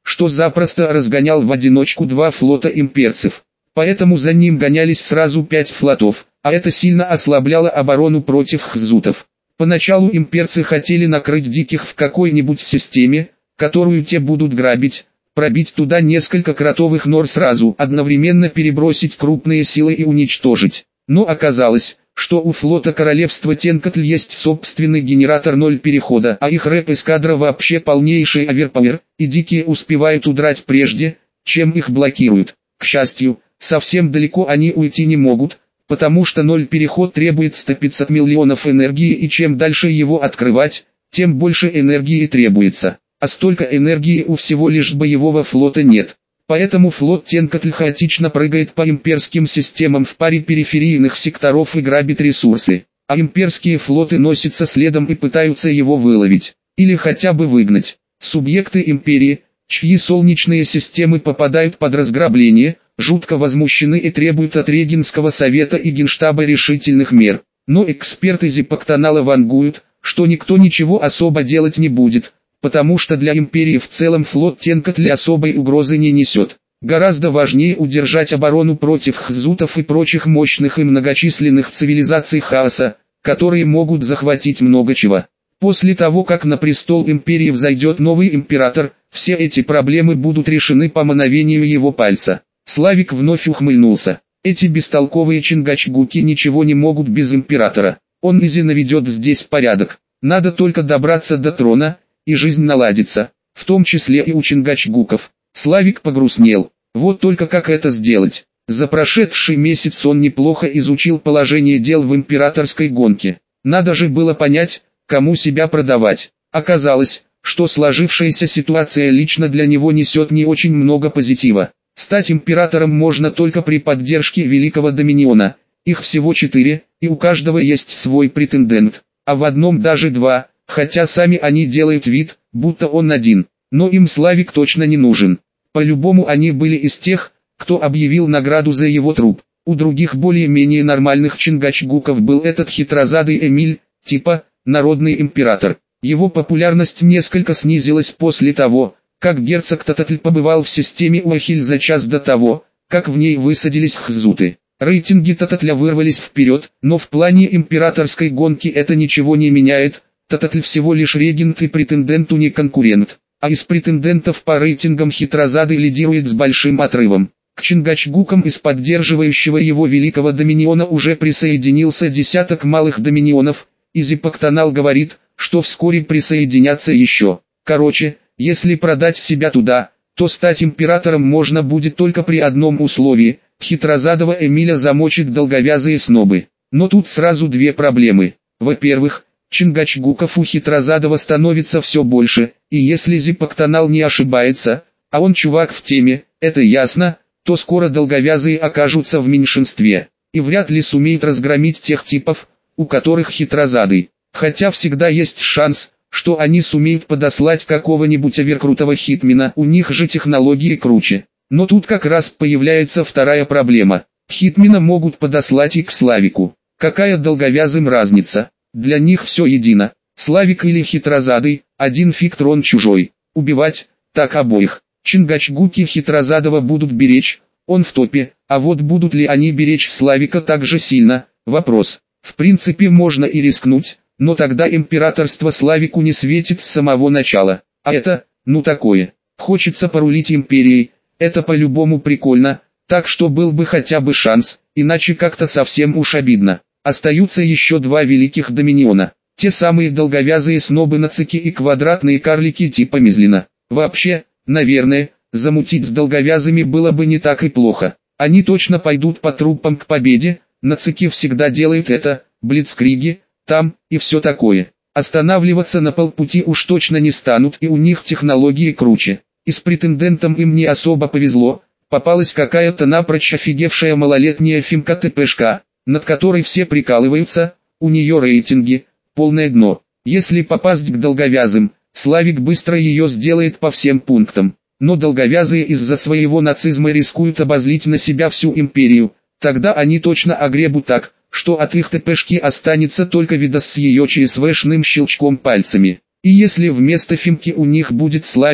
что запросто разгонял в одиночку два флота имперцев. Поэтому за ним гонялись сразу пять флотов, а это сильно ослабляло оборону против хзутов. Поначалу имперцы хотели накрыть диких в какой-нибудь системе, которую те будут грабить, пробить туда несколько кротовых нор сразу, одновременно перебросить крупные силы и уничтожить. Но оказалось, что у флота королевства Тенкотль есть собственный генератор ноль перехода, а их рэп-эскадра вообще полнейший оверпауэр, и дикие успевают удрать прежде, чем их блокируют. К счастью, совсем далеко они уйти не могут, потому что ноль переход требует сто пятьдесят миллионов энергии, и чем дальше его открывать, тем больше энергии требуется. А столько энергии у всего лишь боевого флота нет. Поэтому флот Тенкотль хаотично прыгает по имперским системам в паре периферийных секторов и грабит ресурсы. А имперские флоты носятся следом и пытаются его выловить, или хотя бы выгнать. Субъекты империи, чьи солнечные системы попадают под разграбление, жутко возмущены и требуют от Регенского совета и Генштаба решительных мер. Но эксперты Зиппоктанала вангуют, что никто ничего особо делать не будет, потому что для империи в целом флот Тенкотля особой угрозы не несет. Гораздо важнее удержать оборону против хзутов и прочих мощных и многочисленных цивилизаций хаоса, которые могут захватить много чего. После того, как на престол империи взойдет новый император, все эти проблемы будут решены по мановению его пальца. Славик вновь ухмыльнулся. Эти бестолковые чингачгуки ничего не могут без императора. Он изи наведет здесь порядок. Надо только добраться до трона, и жизнь наладится, в том числе и у чингачгуков. Славик погрустнел. Вот только как это сделать? За прошедший месяц он неплохо изучил положение дел в императорской гонке. Надо же было понять, кому себя продавать. Оказалось, что сложившаяся ситуация лично для него несет не очень много позитива. Стать императором можно только при поддержке Великого Доминиона. Их всего четыре, и у каждого есть свой претендент, а в одном даже два. Хотя сами они делают вид, будто он один, но им Славик точно не нужен. По-любому они были из тех, кто объявил награду за его труп. У других более-менее нормальных чингачгуков был этот хитрозадый Эмиль, типа народный император. Его популярность несколько снизилась после того, как герцог Тататль побывал в системе Уахиль за час до того, как в ней высадились хзуты. Рейтинги Тататля вырвались вперед, но в плане императорской гонки это ничего не меняет. Тататль всего лишь регент и претенденту не конкурент, а из претендентов по рейтингам хитрозадый лидирует с большим отрывом. К чингачгукам из поддерживающего его Великого Доминиона уже присоединился десяток малых доминионов, и Зиппоктанал говорит, что вскоре присоединятся еще. Короче, если продать себя туда, то стать императором можно будет только при одном условии – хитрозадого Эмиля замочит долговязые снобы. Но тут сразу две проблемы. Во-первых, чингачгуков у хитрозадого становится все больше, и если Зиппоктанал не ошибается, а он чувак в теме, это ясно, то скоро долговязые окажутся в меньшинстве, и вряд ли сумеет разгромить тех типов, у которых хитрозадый. Хотя всегда есть шанс, что они сумеют подослать какого-нибудь оверкрутого хитмена, у них же технологии круче. Но тут как раз появляется вторая проблема. Хитмена могут подослать и к Славику. Какая долговязым разница? Для них все едино. Славик или хитрозадый, один фиг трон чужой. Убивать, так обоих. Чингачгуки хитрозадого будут беречь, он в топе, а вот будут ли они беречь Славика так же сильно, вопрос. В принципе можно и рискнуть, но тогда императорство Славику не светит с самого начала. А это, ну такое. Хочется порулить империей, это по-любому прикольно, так что был бы хотя бы шанс, иначе как-то совсем уж обидно. Остаются еще два великих доминиона, те самые долговязые снобы нацики и квадратные карлики типа Мизлина. Вообще, наверное, замутить с долговязыми было бы не так и плохо. Они точно пойдут по трупам к победе, нацики всегда делают это, блицкриги, там, и все такое. Останавливаться на полпути уж точно не станут, и у них технологии круче. И с претендентом им не особо повезло, попалась какая-то напрочь офигевшая малолетняя фимка-ТПшка, над которой все прикалываются, у нее рейтинги, полное дно. Если попасть к долговязым, Славик быстро ее сделает по всем пунктам. Но долговязые из-за своего нацизма рискуют обозлить на себя всю империю, тогда они точно огребут так, что от их ТПшки останется только видос с ее ЧСВшным щелчком пальцами. И если вместо фимки у них будет Славик,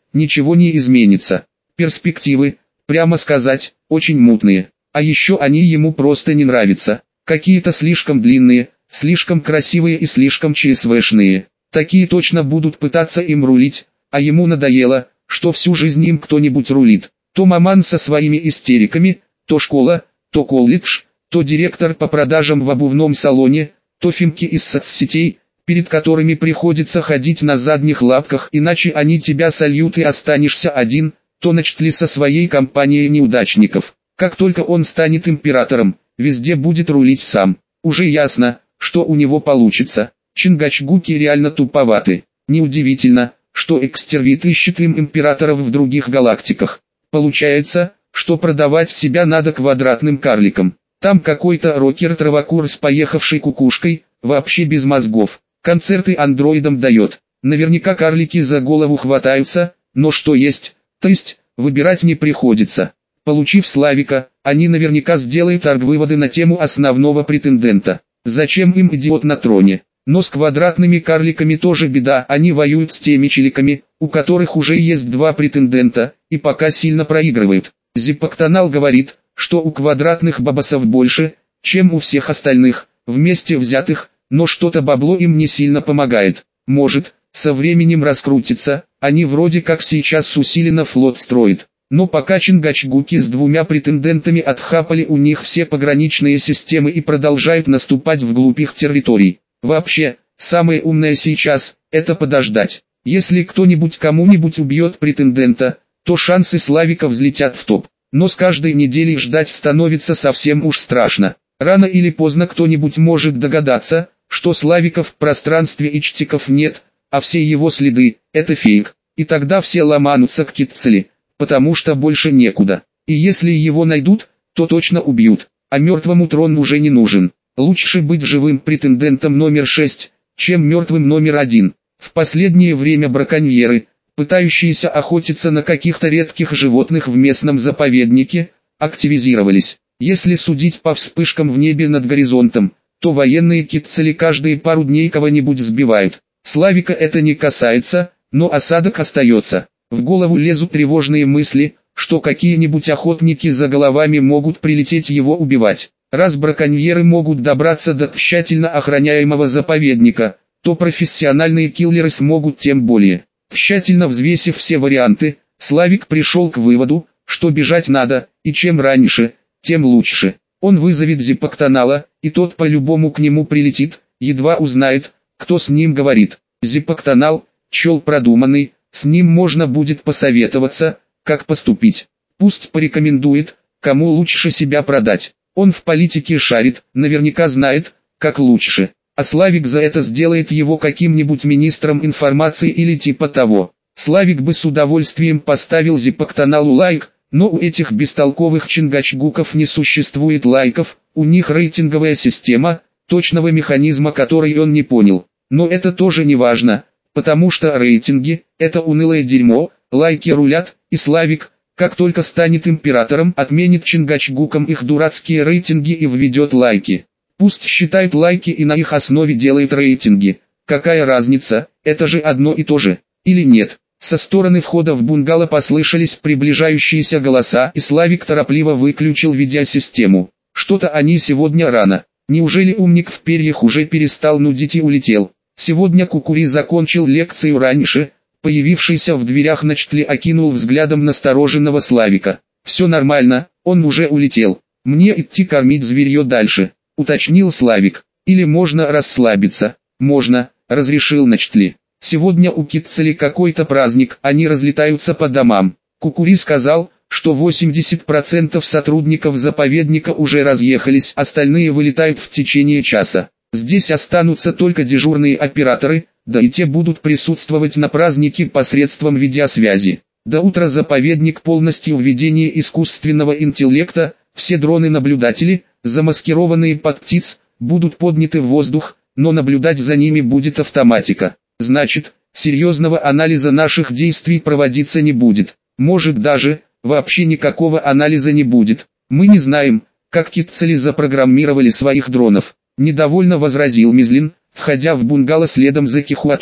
ничего не изменится. Перспективы, прямо сказать, очень мутные. А еще они ему просто не нравятся. Какие-то слишком длинные, слишком красивые и слишком ЧСВшные. Такие точно будут пытаться им рулить, а ему надоело, что всю жизнь им кто-нибудь рулит. То маман со своими истериками, то школа, то колледж, то директор по продажам в обувном салоне, то фимки из соцсетей, перед которыми приходится ходить на задних лапках, иначе они тебя сольют и останешься один, то начтли со своей компанией неудачников. Как только он станет императором, везде будет рулить сам. Уже ясно, что у него получится. Чингачгуки реально туповаты. Неудивительно, что экстервит ищет им императоров в других галактиках. Получается, что продавать себя надо квадратным карликам. Там какой-то рокер-травокур с поехавшей кукушкой, вообще без мозгов. Концерты андроидам дает. Наверняка карлики за голову хватаются, но что есть, то есть, выбирать не приходится. Получив Славика, они наверняка сделают аргвыводы на тему основного претендента. Зачем им идиот на троне? Но с квадратными карликами тоже беда, они воюют с теми челиками, у которых уже есть два претендента, и пока сильно проигрывают. Зипоктанал говорит, что у квадратных бабасов больше, чем у всех остальных, вместе взятых, но что-то бабло им не сильно помогает. Может, со временем раскрутится, они вроде как сейчас усиленно флот строят. Но пока Чингачгуки с двумя претендентами отхапали у них все пограничные системы и продолжают наступать вглубь их территорий. Вообще, самое умное сейчас – это подождать. Если кто-нибудь кому-нибудь убьет претендента, то шансы Славика взлетят в топ. Но с каждой неделей ждать становится совсем уж страшно. Рано или поздно кто-нибудь может догадаться, что Славика в пространстве и чтиков нет, а все его следы – это фейк. И тогда все ломанутся к Китцели, потому что больше некуда. И если его найдут, то точно убьют, а мертвому трон уже не нужен. Лучше быть живым претендентом номер шесть, чем мертвым номер один. В последнее время браконьеры, пытающиеся охотиться на каких-то редких животных в местном заповеднике, активизировались. Если судить по вспышкам в небе над горизонтом, то военные Китцели каждые пару дней кого-нибудь сбивают. Славика это не касается, но осадок остается. В голову лезут тревожные мысли, что какие-нибудь охотники за головами могут прилететь его убивать. Раз браконьеры могут добраться до тщательно охраняемого заповедника, то профессиональные киллеры смогут тем более. Тщательно взвесив все варианты, Славик пришел к выводу, что бежать надо, и чем раньше, тем лучше. Он вызовет Зипоктанала, и тот по-любому к нему прилетит, едва узнает, кто с ним говорит. Зипоктанал, чел продуманный, с ним можно будет посоветоваться, как поступить. Пусть порекомендует, кому лучше себя продать. Он в политике шарит, наверняка знает, как лучше. А Славик за это сделает его каким-нибудь министром информации или типа того. Славик бы с удовольствием поставил Зипоктаналу лайк, но у этих бестолковых чингачгуков не существует лайков, у них рейтинговая система, точного механизма которой он не понял. Но это тоже не важно, потому что рейтинги – это унылое дерьмо, лайки рулят, и Славик, как только станет императором, отменит чингачгукам их дурацкие рейтинги и введет лайки. Пусть считают лайки и на их основе делают рейтинги. Какая разница, это же одно и то же, или нет? Со стороны входа в бунгало послышались приближающиеся голоса, и Славик торопливо выключил видеосистему. Что-то они сегодня рано. Неужели умник в перьях уже перестал нудить и улетел? Сегодня Кукури закончил лекцию раньше. Появившийся в дверях Начтли окинул взглядом настороженного Славика. «Все нормально, он уже улетел. Мне идти кормить зверье дальше», — уточнил Славик. «Или можно расслабиться?» «Можно», — разрешил Начтли. «Сегодня у Китцели какой-то праздник, они разлетаются по домам». Кукури сказал, что восемьдесят процентов сотрудников заповедника уже разъехались, остальные вылетают в течение часа. Здесь останутся только дежурные операторы, да и те будут присутствовать на празднике посредством видеосвязи. До утра заповедник полностью в ведении искусственного интеллекта, все дроны-наблюдатели, замаскированные под птиц, будут подняты в воздух, но наблюдать за ними будет автоматика. Значит, серьезного анализа наших действий проводиться не будет. Может даже, вообще никакого анализа не будет. Мы не знаем, как Китцели запрограммировали своих дронов. Недовольно возразил Мизлин, входя в бунгало следом за Кихуатон.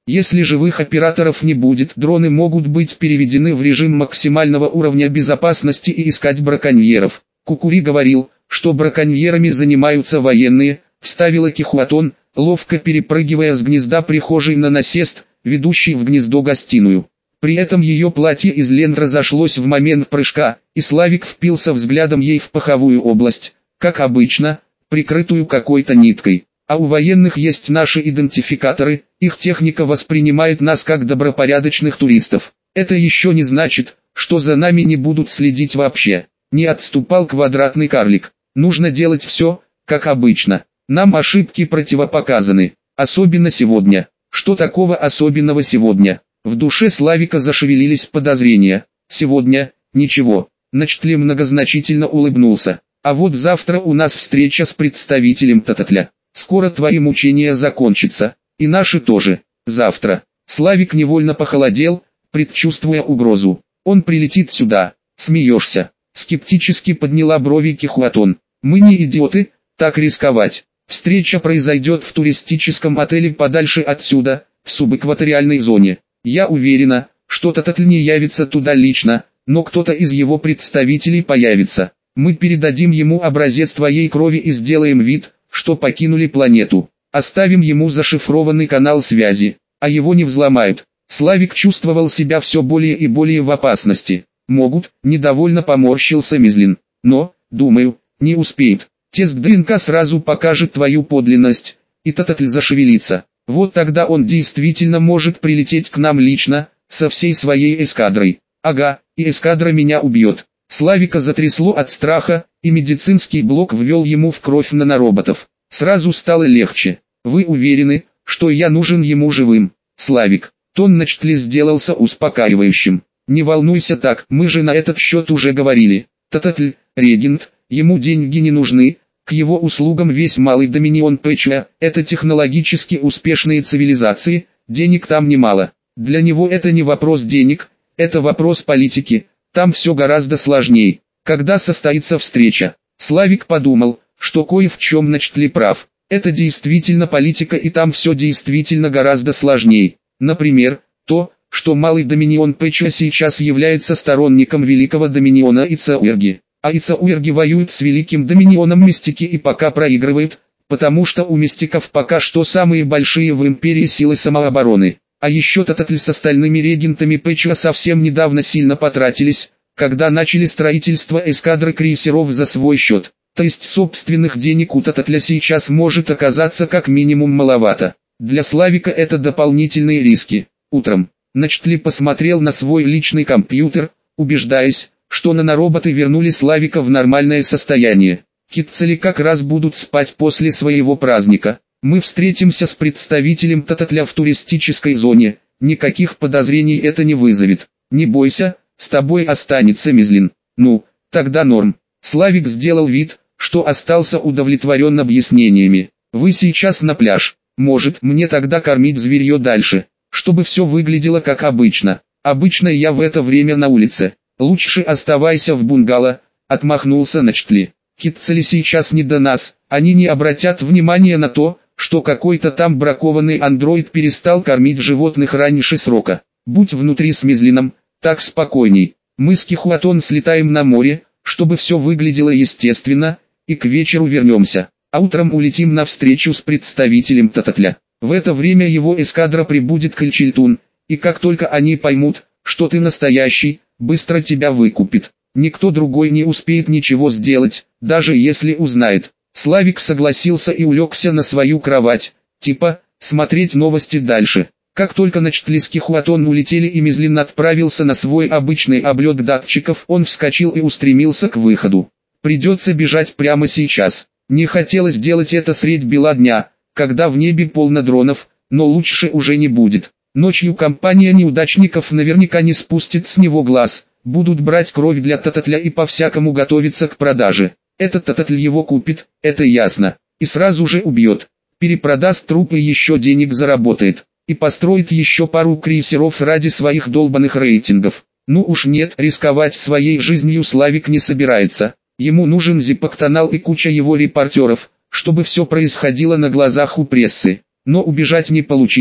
Если живых операторов не будет, дроны могут быть переведены в режим максимального уровня безопасности и искать браконьеров. Кукури говорил, что браконьерами занимаются военные, вставила Кихуатон, ловко перепрыгивая с гнезда прихожей на насест, ведущий в гнездо гостиную. При этом ее платье из лент разошлось в момент прыжка, и Славик впился взглядом ей в паховую область, как обычно, прикрытую какой-то ниткой. А у военных есть наши идентификаторы, их техника воспринимает нас как добропорядочных туристов. Это еще не значит, что за нами не будут следить вообще. Не отступал квадратный карлик. Нужно делать все, как обычно. Нам ошибки противопоказаны. Особенно сегодня. Что такого особенного сегодня? В душе Славика зашевелились подозрения. Сегодня, ничего. Начтли многозначительно улыбнулся. А вот завтра у нас встреча с представителем Тататля. Скоро твои мучения закончатся, и наши тоже. Завтра. Славик невольно похолодел, предчувствуя угрозу. Он прилетит сюда. Смеешься. Скептически подняла брови Кихуатон. Мы не идиоты, так рисковать. Встреча произойдет в туристическом отеле подальше отсюда, в субэкваториальной зоне. Я уверена, что Тататль не явится туда лично, но кто-то из его представителей появится. Мы передадим ему образец твоей крови и сделаем вид, что покинули планету. Оставим ему зашифрованный канал связи, а его не взломают. Славик чувствовал себя все более и более в опасности. Могут, недовольно поморщился Мизлин. Но, думаю, не успеет. Тест ДНК сразу покажет твою подлинность, и Тататль зашевелится. Вот тогда он действительно может прилететь к нам лично, со всей своей эскадрой. Ага, и эскадра меня убьет. Славика затрясло от страха, и медицинский блок ввел ему в кровь нанороботов. Сразу стало легче. Вы уверены, что я нужен ему живым? Славик, тон Начтли сделался успокаивающим. Не волнуйся так, мы же на этот счет уже говорили. Тататль, регент, ему деньги не нужны, к его услугам весь малый доминион Пэчуа, это технологически успешные цивилизации, денег там немало. Для него это не вопрос денег, это вопрос политики. Там все гораздо сложнее. Когда состоится встреча? Славик подумал, что кое в чем Начтли прав. Это действительно политика, и там все действительно гораздо сложнее. Например, то, что малый доминион Пэчуа сейчас является сторонником великого доминиона Ицауэрги. А Ицауэрги воюют с великим доминионом Мистики и пока проигрывают, потому что у Мистиков пока что самые большие в империи силы самообороны. А еще Тататль с остальными регентами Пэчуа совсем недавно сильно потратились, когда начали строительство эскадры крейсеров за свой счет. То есть собственных денег у Тататля сейчас может оказаться как минимум маловато. Для Славика это дополнительные риски. Утром Начтли посмотрел на свой личный компьютер, убеждаясь, что нанороботы вернули Славика в нормальное состояние. Китцели как раз будут спать после своего праздника. Мы встретимся с представителем Тататля в туристической зоне, никаких подозрений это не вызовет. Не бойся, с тобой останется Мизлин. Ну, тогда норм. Славик сделал вид, что остался удовлетворен объяснениями. Вы сейчас на пляж. Может, мне тогда кормить зверье дальше, чтобы все выглядело как обычно. Обычно я в это время на улице. Лучше оставайся в бунгало, отмахнулся Начтли. Китцели сейчас не до нас, они не обратят внимания на то, что какой-то там бракованный андроид перестал кормить животных раньше срока. Будь внутри с Мизлином, так спокойней. Мы с Кихуатон слетаем на море, чтобы все выглядело естественно, и к вечеру вернемся. А утром улетим на встречу с представителем Тататля. В это время его эскадра прибудет к Эльчильтун, и как только они поймут, что ты настоящий, быстро тебя выкупит. Никто другой не успеет ничего сделать, даже если узнает. Славик согласился и улегся на свою кровать, типа, смотреть новости дальше. Как только Начтли с Кихуатон улетели и Мизлин отправился на свой обычный облет датчиков, он вскочил и устремился к выходу. Придется бежать прямо сейчас. Не хотелось делать это средь бела дня, когда в небе полно дронов, но лучше уже не будет. Ночью компания неудачников наверняка не спустит с него глаз, будут брать кровь для Тататля и по-всякому готовиться к продаже. Этот Тататль его купит, это ясно, и сразу же убьет. Перепродаст труп и еще денег заработает, и построит еще пару крейсеров ради своих долбанных рейтингов. Ну уж нет, рисковать своей жизнью Славик не собирается. Ему нужен зиппоктанал и куча его репортеров, чтобы все происходило на глазах у прессы. Но убежать не получилось.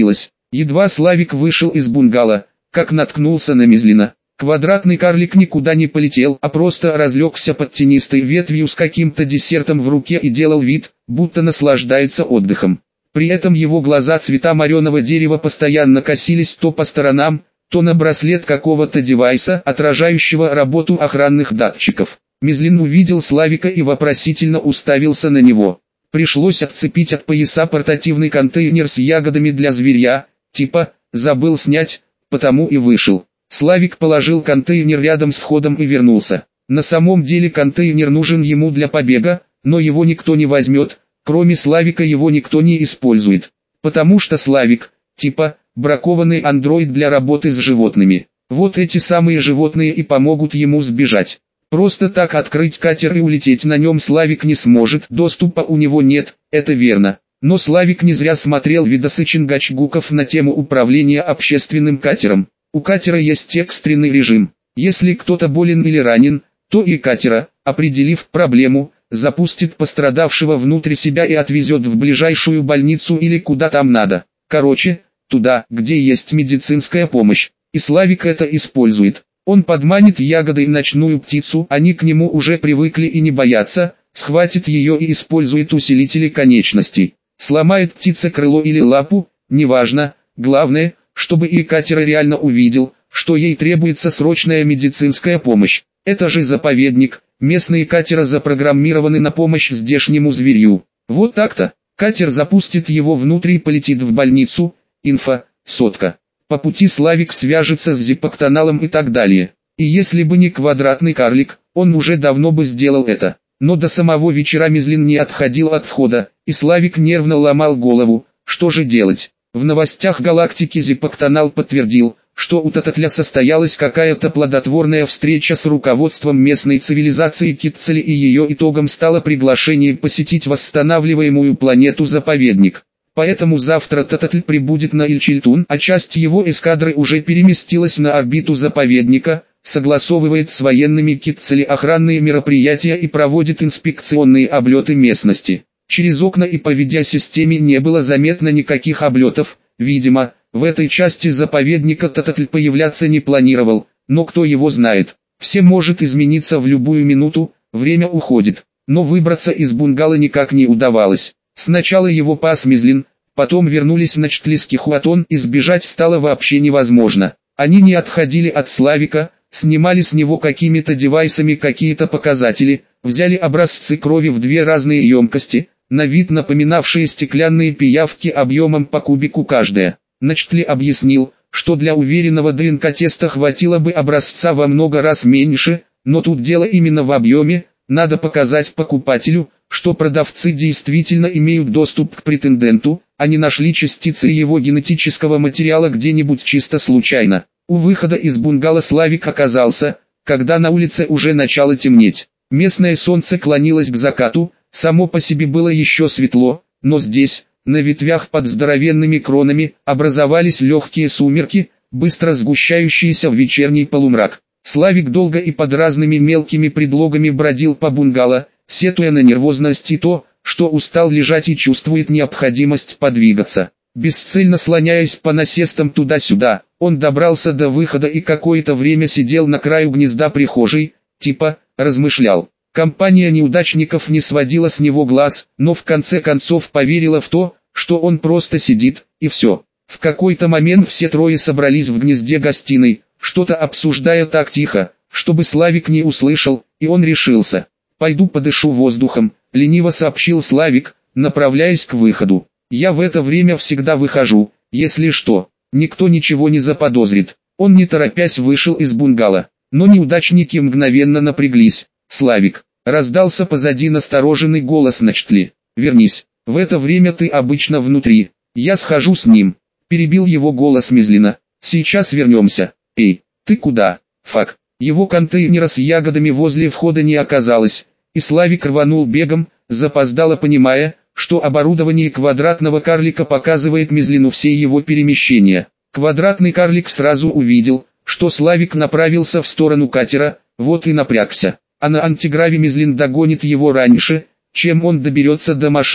Едва Славик вышел из бунгало, как наткнулся на Мизлина. Квадратный карлик никуда не полетел, а просто разлегся под тенистой ветвью с каким-то десертом в руке и делал вид, будто наслаждается отдыхом. При этом его глаза цвета мореного дерева постоянно косились то по сторонам, то на браслет какого-то девайса, отражающего работу охранных датчиков. Мизлин увидел Славика и вопросительно уставился на него. Пришлось отцепить от пояса портативный контейнер с ягодами для зверья, типа «забыл снять», потому и вышел. Славик положил контейнер рядом с входом и вернулся. На самом деле контейнер нужен ему для побега, но его никто не возьмет, кроме Славика его никто не использует. Потому что Славик, типа, бракованный андроид для работы с животными. Вот эти самые животные и помогут ему сбежать. Просто так открыть катер и улететь на нем Славик не сможет, доступа у него нет, это верно. Но Славик не зря смотрел видосы Чингачгуков на тему управления общественным катером. У катера есть экстренный режим. Если кто-то болен или ранен, то и катера, определив проблему, запустит пострадавшего внутрь себя и отвезет в ближайшую больницу или куда там надо. Короче, туда, где есть медицинская помощь. И Славик это использует. Он подманит ягодой ночную птицу, они к нему уже привыкли и не боятся, схватит ее и использует усилители конечностей. Сломает птице крыло или лапу, неважно, главное, чтобы и катер реально увидел, что ей требуется срочная медицинская помощь. Это же заповедник, местные катера запрограммированы на помощь здешнему зверью. Вот так-то, катер запустит его внутрь и полетит в больницу, инфа, сотка. По пути Славик свяжется с зипоктоналом и так далее. И если бы не квадратный карлик, он уже давно бы сделал это. Но до самого вечера Мизлин не отходил от входа, и Славик нервно ломал голову, что же делать. В новостях галактики Зипоктонал подтвердил, что у Тататля состоялась какая-то плодотворная встреча с руководством местной цивилизации Китцели, и ее итогом стало приглашение посетить восстанавливаемую планету-заповедник. Поэтому завтра Тататль прибудет на Ильчильтун, а часть его эскадры уже переместилась на орбиту заповедника, согласовывает с военными Китцели охранные мероприятия и проводит инспекционные облеты местности. Через окна и по видеосистеме не было заметно никаких облетов, видимо, в этой части заповедника Тататль появляться не планировал, но кто его знает. Все может измениться в любую минуту, время уходит, но выбраться из бунгало никак не удавалось. Сначала его пас Мизлин, потом вернулись в Начтлийский Хуатон, и сбежать стало вообще невозможно. Они не отходили от Славика, снимали с него какими-то девайсами какие-то показатели, взяли образцы крови в две разные емкости, на вид напоминавшие стеклянные пиявки объемом по кубику каждая. Начтли объяснил, что для уверенного ДНК-теста хватило бы образца во много раз меньше, но тут дело именно в объеме, надо показать покупателю, что продавцы действительно имеют доступ к претенденту, а не нашли частицы его генетического материала где-нибудь чисто случайно. У выхода из бунгало Славик оказался, когда на улице уже начало темнеть. Местное солнце клонилось к закату, само по себе было еще светло, но здесь, на ветвях под здоровенными кронами, образовались легкие сумерки, быстро сгущающиеся в вечерний полумрак. Славик долго и под разными мелкими предлогами бродил по бунгало, сетуя на нервозность и то, что устал лежать и чувствует необходимость подвигаться. Бесцельно слоняясь по насестам туда-сюда, он добрался до выхода и какое-то время сидел на краю гнезда прихожей, типа, размышлял. Компания неудачников не сводила с него глаз, но в конце концов поверила в то, что он просто сидит, и все. В какой-то момент все трое собрались в гнезде гостиной, что-то обсуждая так тихо, чтобы Славик не услышал, и он решился. «Пойду подышу воздухом», — лениво сообщил Славик, направляясь к выходу. «Я в это время всегда выхожу, если что, никто ничего не заподозрит». Он не торопясь вышел из бунгало, но неудачники мгновенно напряглись. «Славик», — раздался позади настороженный голос Начтли, — «вернись, в это время ты обычно внутри, я схожу с ним», — перебил его голос Мизлина. «Сейчас вернемся». «Эй, ты куда, фак?» Его контейнера с ягодами возле входа не оказалось, и Славик рванул бегом, запоздало понимая, что оборудование квадратного карлика показывает Мизлину все его перемещения. Квадратный карлик сразу увидел, что Славик направился в сторону катера, вот и напрягся. А на антиграве Мизлин догонит его раньше, чем он доберется до машины.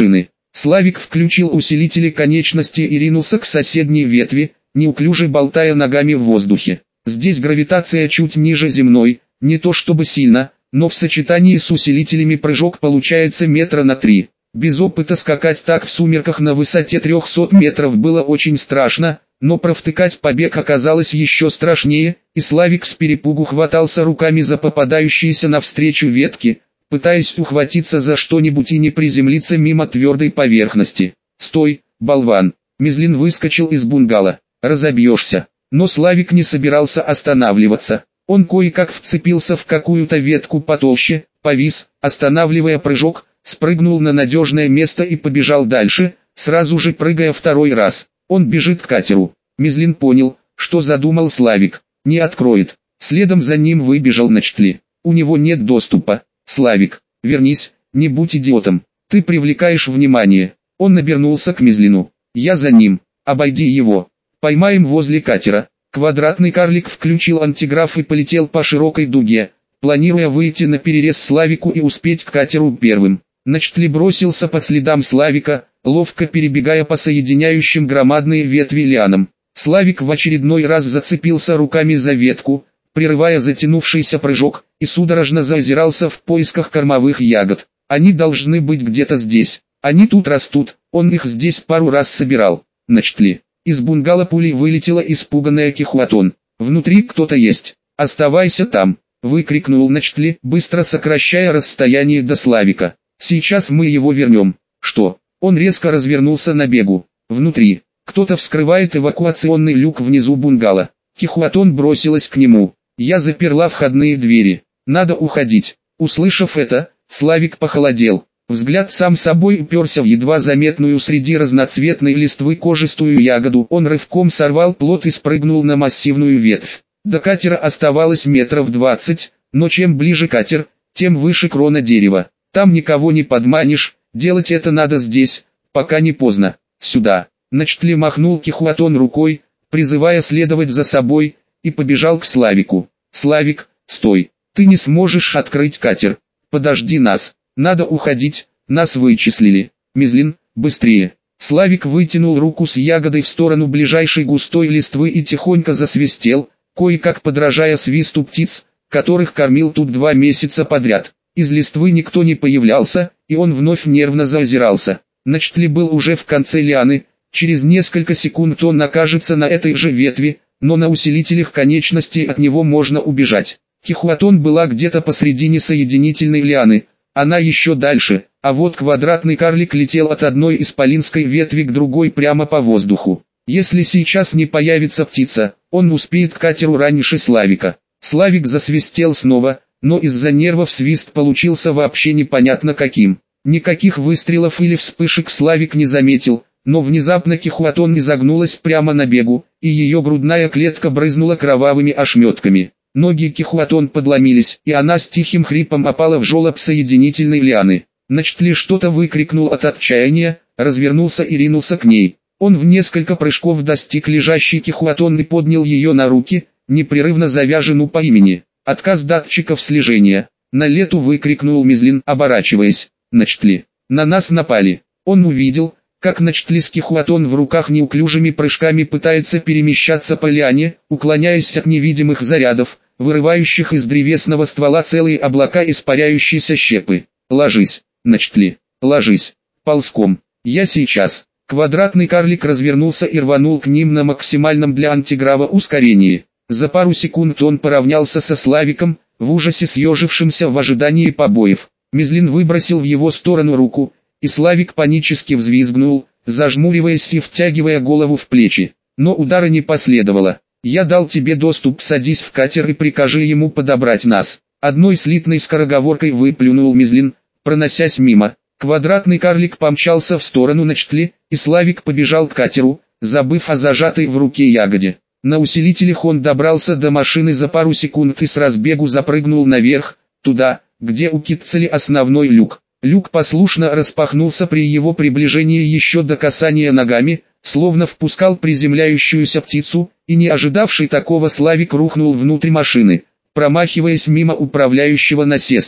Славик включил усилители конечности и ринулся к соседней ветви, неуклюже болтая ногами в воздухе. Здесь гравитация чуть ниже земной, не то чтобы сильно, но в сочетании с усилителями прыжок получается метра на три. Без опыта скакать так в сумерках на высоте трехсот метров было очень страшно, но провтыкать побег оказалось еще страшнее, и Славик с перепугу хватался руками за попадающиеся навстречу ветки, пытаясь ухватиться за что-нибудь и не приземлиться мимо твердой поверхности. «Стой, болван!» Мизлин выскочил из бунгало. «Разобьешься!» Но Славик не собирался останавливаться. Он кое-как вцепился в какую-то ветку потолще, повис, останавливая прыжок, спрыгнул на надежное место и побежал дальше, сразу же прыгая второй раз. Он бежит к катеру. Мизлин понял, что задумал Славик. Не откроет. Следом за ним выбежал Начтли. У него нет доступа. «Славик, вернись, не будь идиотом. Ты привлекаешь внимание». Он обернулся к Мизлину. «Я за ним. Обойди его. Поймаем возле катера». Квадратный карлик включил антиграф и полетел по широкой дуге, планируя выйти на перерез Славику и успеть к катеру первым. Начтли бросился по следам Славика, ловко перебегая по соединяющим громадные ветви лианам. Славик в очередной раз зацепился руками за ветку, прерывая затянувшийся прыжок, и судорожно заозирался в поисках кормовых ягод. Они должны быть где-то здесь. Они тут растут, он их здесь пару раз собирал. Начтли. Из бунгало пулей вылетела испуганная Кихуатон. «Внутри кто-то есть. Оставайся там!» — выкрикнул Начтли, быстро сокращая расстояние до Славика. «Сейчас мы его вернем». «Что?» Он резко развернулся на бегу. «Внутри. Кто-то вскрывает эвакуационный люк внизу бунгало». Кихуатон бросилась к нему. «Я заперла входные двери. Надо уходить». Услышав это, Славик похолодел. Взгляд сам собой уперся в едва заметную среди разноцветной листвы кожистую ягоду. Он рывком сорвал плот и спрыгнул на массивную ветвь. До катера оставалось метров двадцать, но чем ближе катер, тем выше крона дерева. Там никого не подманишь, делать это надо здесь, пока не поздно. Сюда. Начтли махнул Кихуатон рукой, призывая следовать за собой, и побежал к Славику. «Славик, стой, ты не сможешь открыть катер. Подожди нас. Надо уходить, нас вычислили. Мизлин, быстрее!» Славик вытянул руку с ягодой в сторону ближайшей густой листвы и тихонько засвистел, кое-как подражая свисту птиц, которых кормил тут два месяца подряд. Из листвы никто не появлялся, и он вновь нервно заозирался. Начтли был уже в конце лианы, через несколько секунд он окажется на этой же ветви, но на усилителях конечностей от него можно убежать. Кихуатон была где-то посредине соединительной лианы. Она еще дальше, а вот квадратный карлик летел от одной исполинской ветви к другой прямо по воздуху. Если сейчас не появится птица, он успеет к катеру раньше Славика. Славик засвистел снова, но из-за нервов свист получился вообще непонятно каким. Никаких выстрелов или вспышек Славик не заметил, но внезапно Кихуатон изогнулась прямо на бегу, и ее грудная клетка брызнула кровавыми ошметками. Ноги Кихуатон подломились, и она с тихим хрипом опала в жёлоб соединительной лианы. Начтли что-то выкрикнул от отчаяния, развернулся и ринулся к ней. Он в несколько прыжков достиг лежащей Кихуатон и поднял ее на руки, непрерывно зовя жену по имени. Отказ датчиков слежения. На лету выкрикнул Мизлин, оборачиваясь. «Начтли! На нас напали!» Он увидел, как Начтли с Кихуатон в руках неуклюжими прыжками пытается перемещаться по лиане, уклоняясь от невидимых зарядов, вырывающих из древесного ствола целые облака испаряющейся щепы. «Ложись, Начтли, ложись, ползком, я сейчас». Квадратный карлик развернулся и рванул к ним на максимальном для антиграва ускорении. За пару секунд он поравнялся со Славиком, в ужасе съежившимся в ожидании побоев. Мизлин выбросил в его сторону руку, и Славик панически взвизгнул, зажмуриваясь и втягивая голову в плечи. Но удара не последовало. «Я дал тебе доступ, садись в катер и прикажи ему подобрать нас». Одной слитной скороговоркой выплюнул Мизлин, проносясь мимо. Квадратный карлик помчался в сторону Начтли, и Славик побежал к катеру, забыв о зажатой в руке ягоде. На усилителях он добрался до машины за пару секунд и с разбегу запрыгнул наверх, туда, где у Китцели основной люк. Люк послушно распахнулся при его приближении еще до касания ногами, словно впускал приземляющуюся птицу, и не ожидавший такого Славик рухнул внутрь машины, промахиваясь мимо управляющего насеста.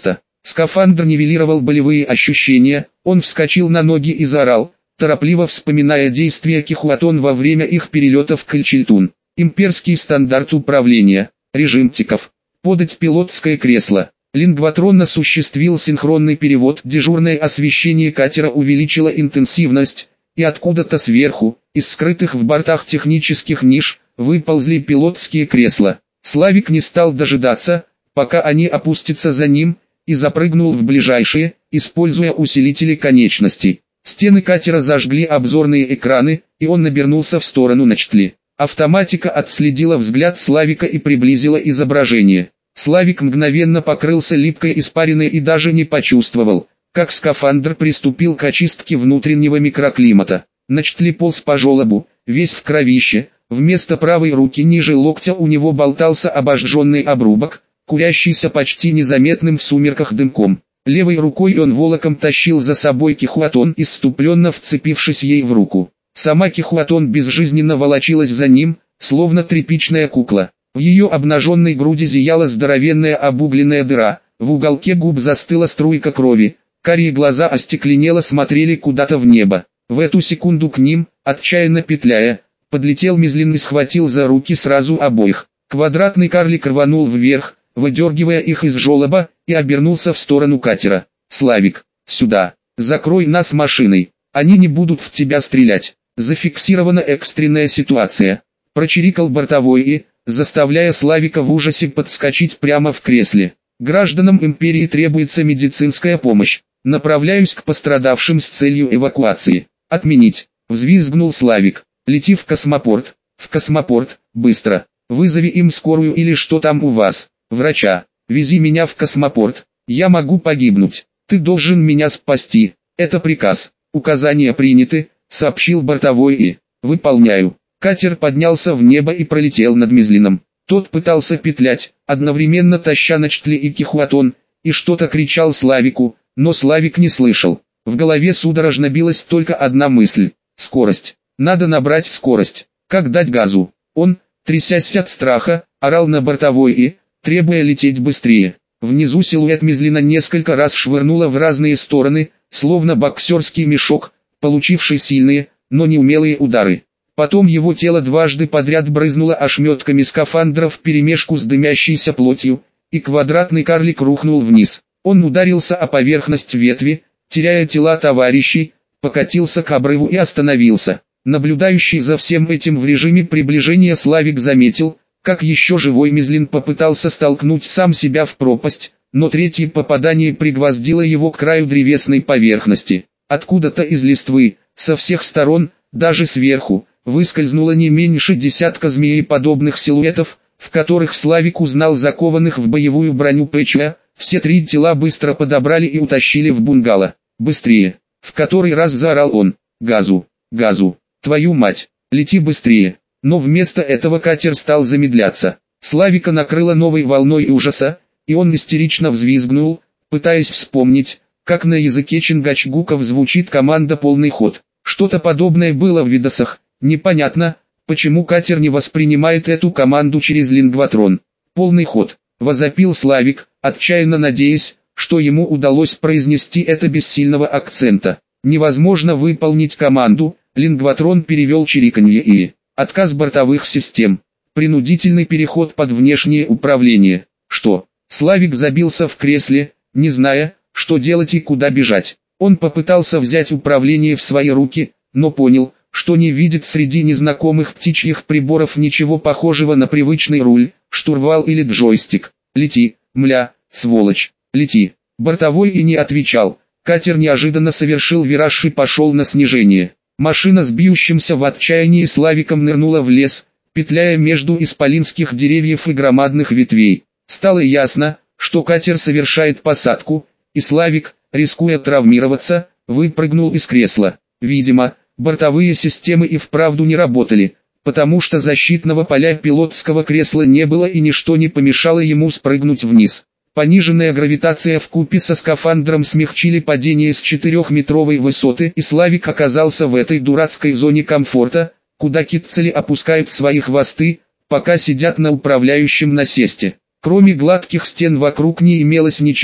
Скафандр нивелировал болевые ощущения, он вскочил на ноги и заорал, торопливо вспоминая действия Кихуатон во время их перелета в Кальчильтун. Имперский стандарт управления. Режим тиков. Подать пилотское кресло. Лингватрон осуществил синхронный перевод. Дежурное освещение катера увеличило интенсивность, и откуда-то сверху, из скрытых в бортах технических ниш, выползли пилотские кресла. Славик не стал дожидаться, пока они опустятся за ним, и запрыгнул в ближайшие, используя усилители конечностей. Стены катера зажгли обзорные экраны, и он набернулся в сторону Начтли. Автоматика отследила взгляд Славика и приблизила изображение. Славик мгновенно покрылся липкой испариной и даже не почувствовал, как скафандр приступил к очистке внутреннего микроклимата. Начтли полз по желобу, весь в кровище, вместо правой руки ниже локтя у него болтался обожженный обрубок, курящийся почти незаметным в сумерках дымком. Левой рукой он волоком тащил за собой Кихуатон, исступленно вцепившись ей в руку. Сама Кихуатон безжизненно волочилась за ним, словно тряпичная кукла. В ее обнаженной груди зияла здоровенная обугленная дыра, в уголке губ застыла струйка крови, карие глаза остекленело смотрели куда-то в небо. В эту секунду к ним, отчаянно петляя, подлетел Мизлин и схватил за руки сразу обоих. Квадратный карлик рванул вверх, выдергивая их из желоба, и обернулся в сторону катера. «Славик, сюда! Закрой нас машиной! Они не будут в тебя стрелять!» Зафиксирована экстренная ситуация. Прочирикал бортовой и, заставляя Славика в ужасе подскочить прямо в кресле. «Гражданам империи требуется медицинская помощь. Направляюсь к пострадавшим с целью эвакуации. Отменить!» Взвизгнул Славик. «Лети в космопорт! В космопорт! Быстро! Вызови им скорую или что там у вас! Врача! Вези меня в космопорт! Я могу погибнуть! Ты должен меня спасти! Это приказ! Указания приняты!» Сообщил бортовой и «Выполняю». Катер поднялся в небо и пролетел над Мизлином. Тот пытался петлять, одновременно таща Начтли и Кихуатон, и что-то кричал Славику, но Славик не слышал. В голове судорожно билась только одна мысль — скорость. Надо набрать скорость. Как дать газу? Он, трясясь от страха, орал на бортовой и, требуя лететь быстрее. Внизу силуэт Мизлина несколько раз швырнуло в разные стороны, словно боксерский мешок, получивший сильные, но неумелые удары. Потом его тело дважды подряд брызнуло ошметками скафандра вперемешку с дымящейся плотью, и квадратный карлик рухнул вниз. Он ударился о поверхность ветви, теряя тела товарищей, покатился к обрыву и остановился. Наблюдающий за всем этим в режиме приближения Славик заметил, как еще живой Мизлин попытался столкнуть сам себя в пропасть, но третье попадание пригвоздило его к краю древесной поверхности. Откуда-то из листвы, со всех сторон, даже сверху, выскользнуло не меньше десятка змееподобных силуэтов, в которых Славик узнал закованных в боевую броню ПЧА. Все три тела быстро подобрали и утащили в бунгало. «Быстрее!» — в который раз заорал он. «Газу! Газу! Твою мать! Лети быстрее!» Но вместо этого катер стал замедляться. Славика накрыло новой волной ужаса, и он истерично взвизгнул, пытаясь вспомнить, как на языке чингачгуков звучит команда «полный ход». Что-то подобное было в видосах, непонятно, почему катер не воспринимает эту команду через лингватрон. «Полный ход», — возопил Славик, отчаянно надеясь, что ему удалось произнести это без сильного акцента. Невозможно выполнить команду, лингватрон перевел чириканье и отказ бортовых систем, принудительный переход под внешнее управление. Что? Славик забился в кресле, не зная, что делать и куда бежать. Он попытался взять управление в свои руки, но понял, что не видит среди незнакомых птичьих приборов ничего похожего на привычный руль, штурвал или джойстик. «Лети, мля, сволочь, лети!» Бортовой и не отвечал. Катер неожиданно совершил вираж и пошел на снижение. Машина с бьющимся в отчаянии Славиком нырнула в лес, петляя между исполинских деревьев и громадных ветвей. Стало ясно, что катер совершает посадку, и Славик, рискуя травмироваться, выпрыгнул из кресла. Видимо, бортовые системы и вправду не работали, потому что защитного поля пилотского кресла не было и ничто не помешало ему спрыгнуть вниз. Пониженная гравитация вкупе со скафандром смягчили падение с четырехметровой высоты, и Славик оказался в этой дурацкой зоне комфорта, куда китцели опускают свои хвосты, пока сидят на управляющем насесте. Кроме гладких стен вокруг не имелось ничего,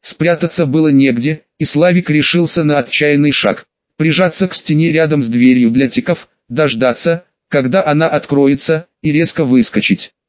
Спрятаться было негде, и Славик решился на отчаянный шаг. Прижаться к стене рядом с дверью для тиков, дождаться, когда она откроется, и резко выскочить.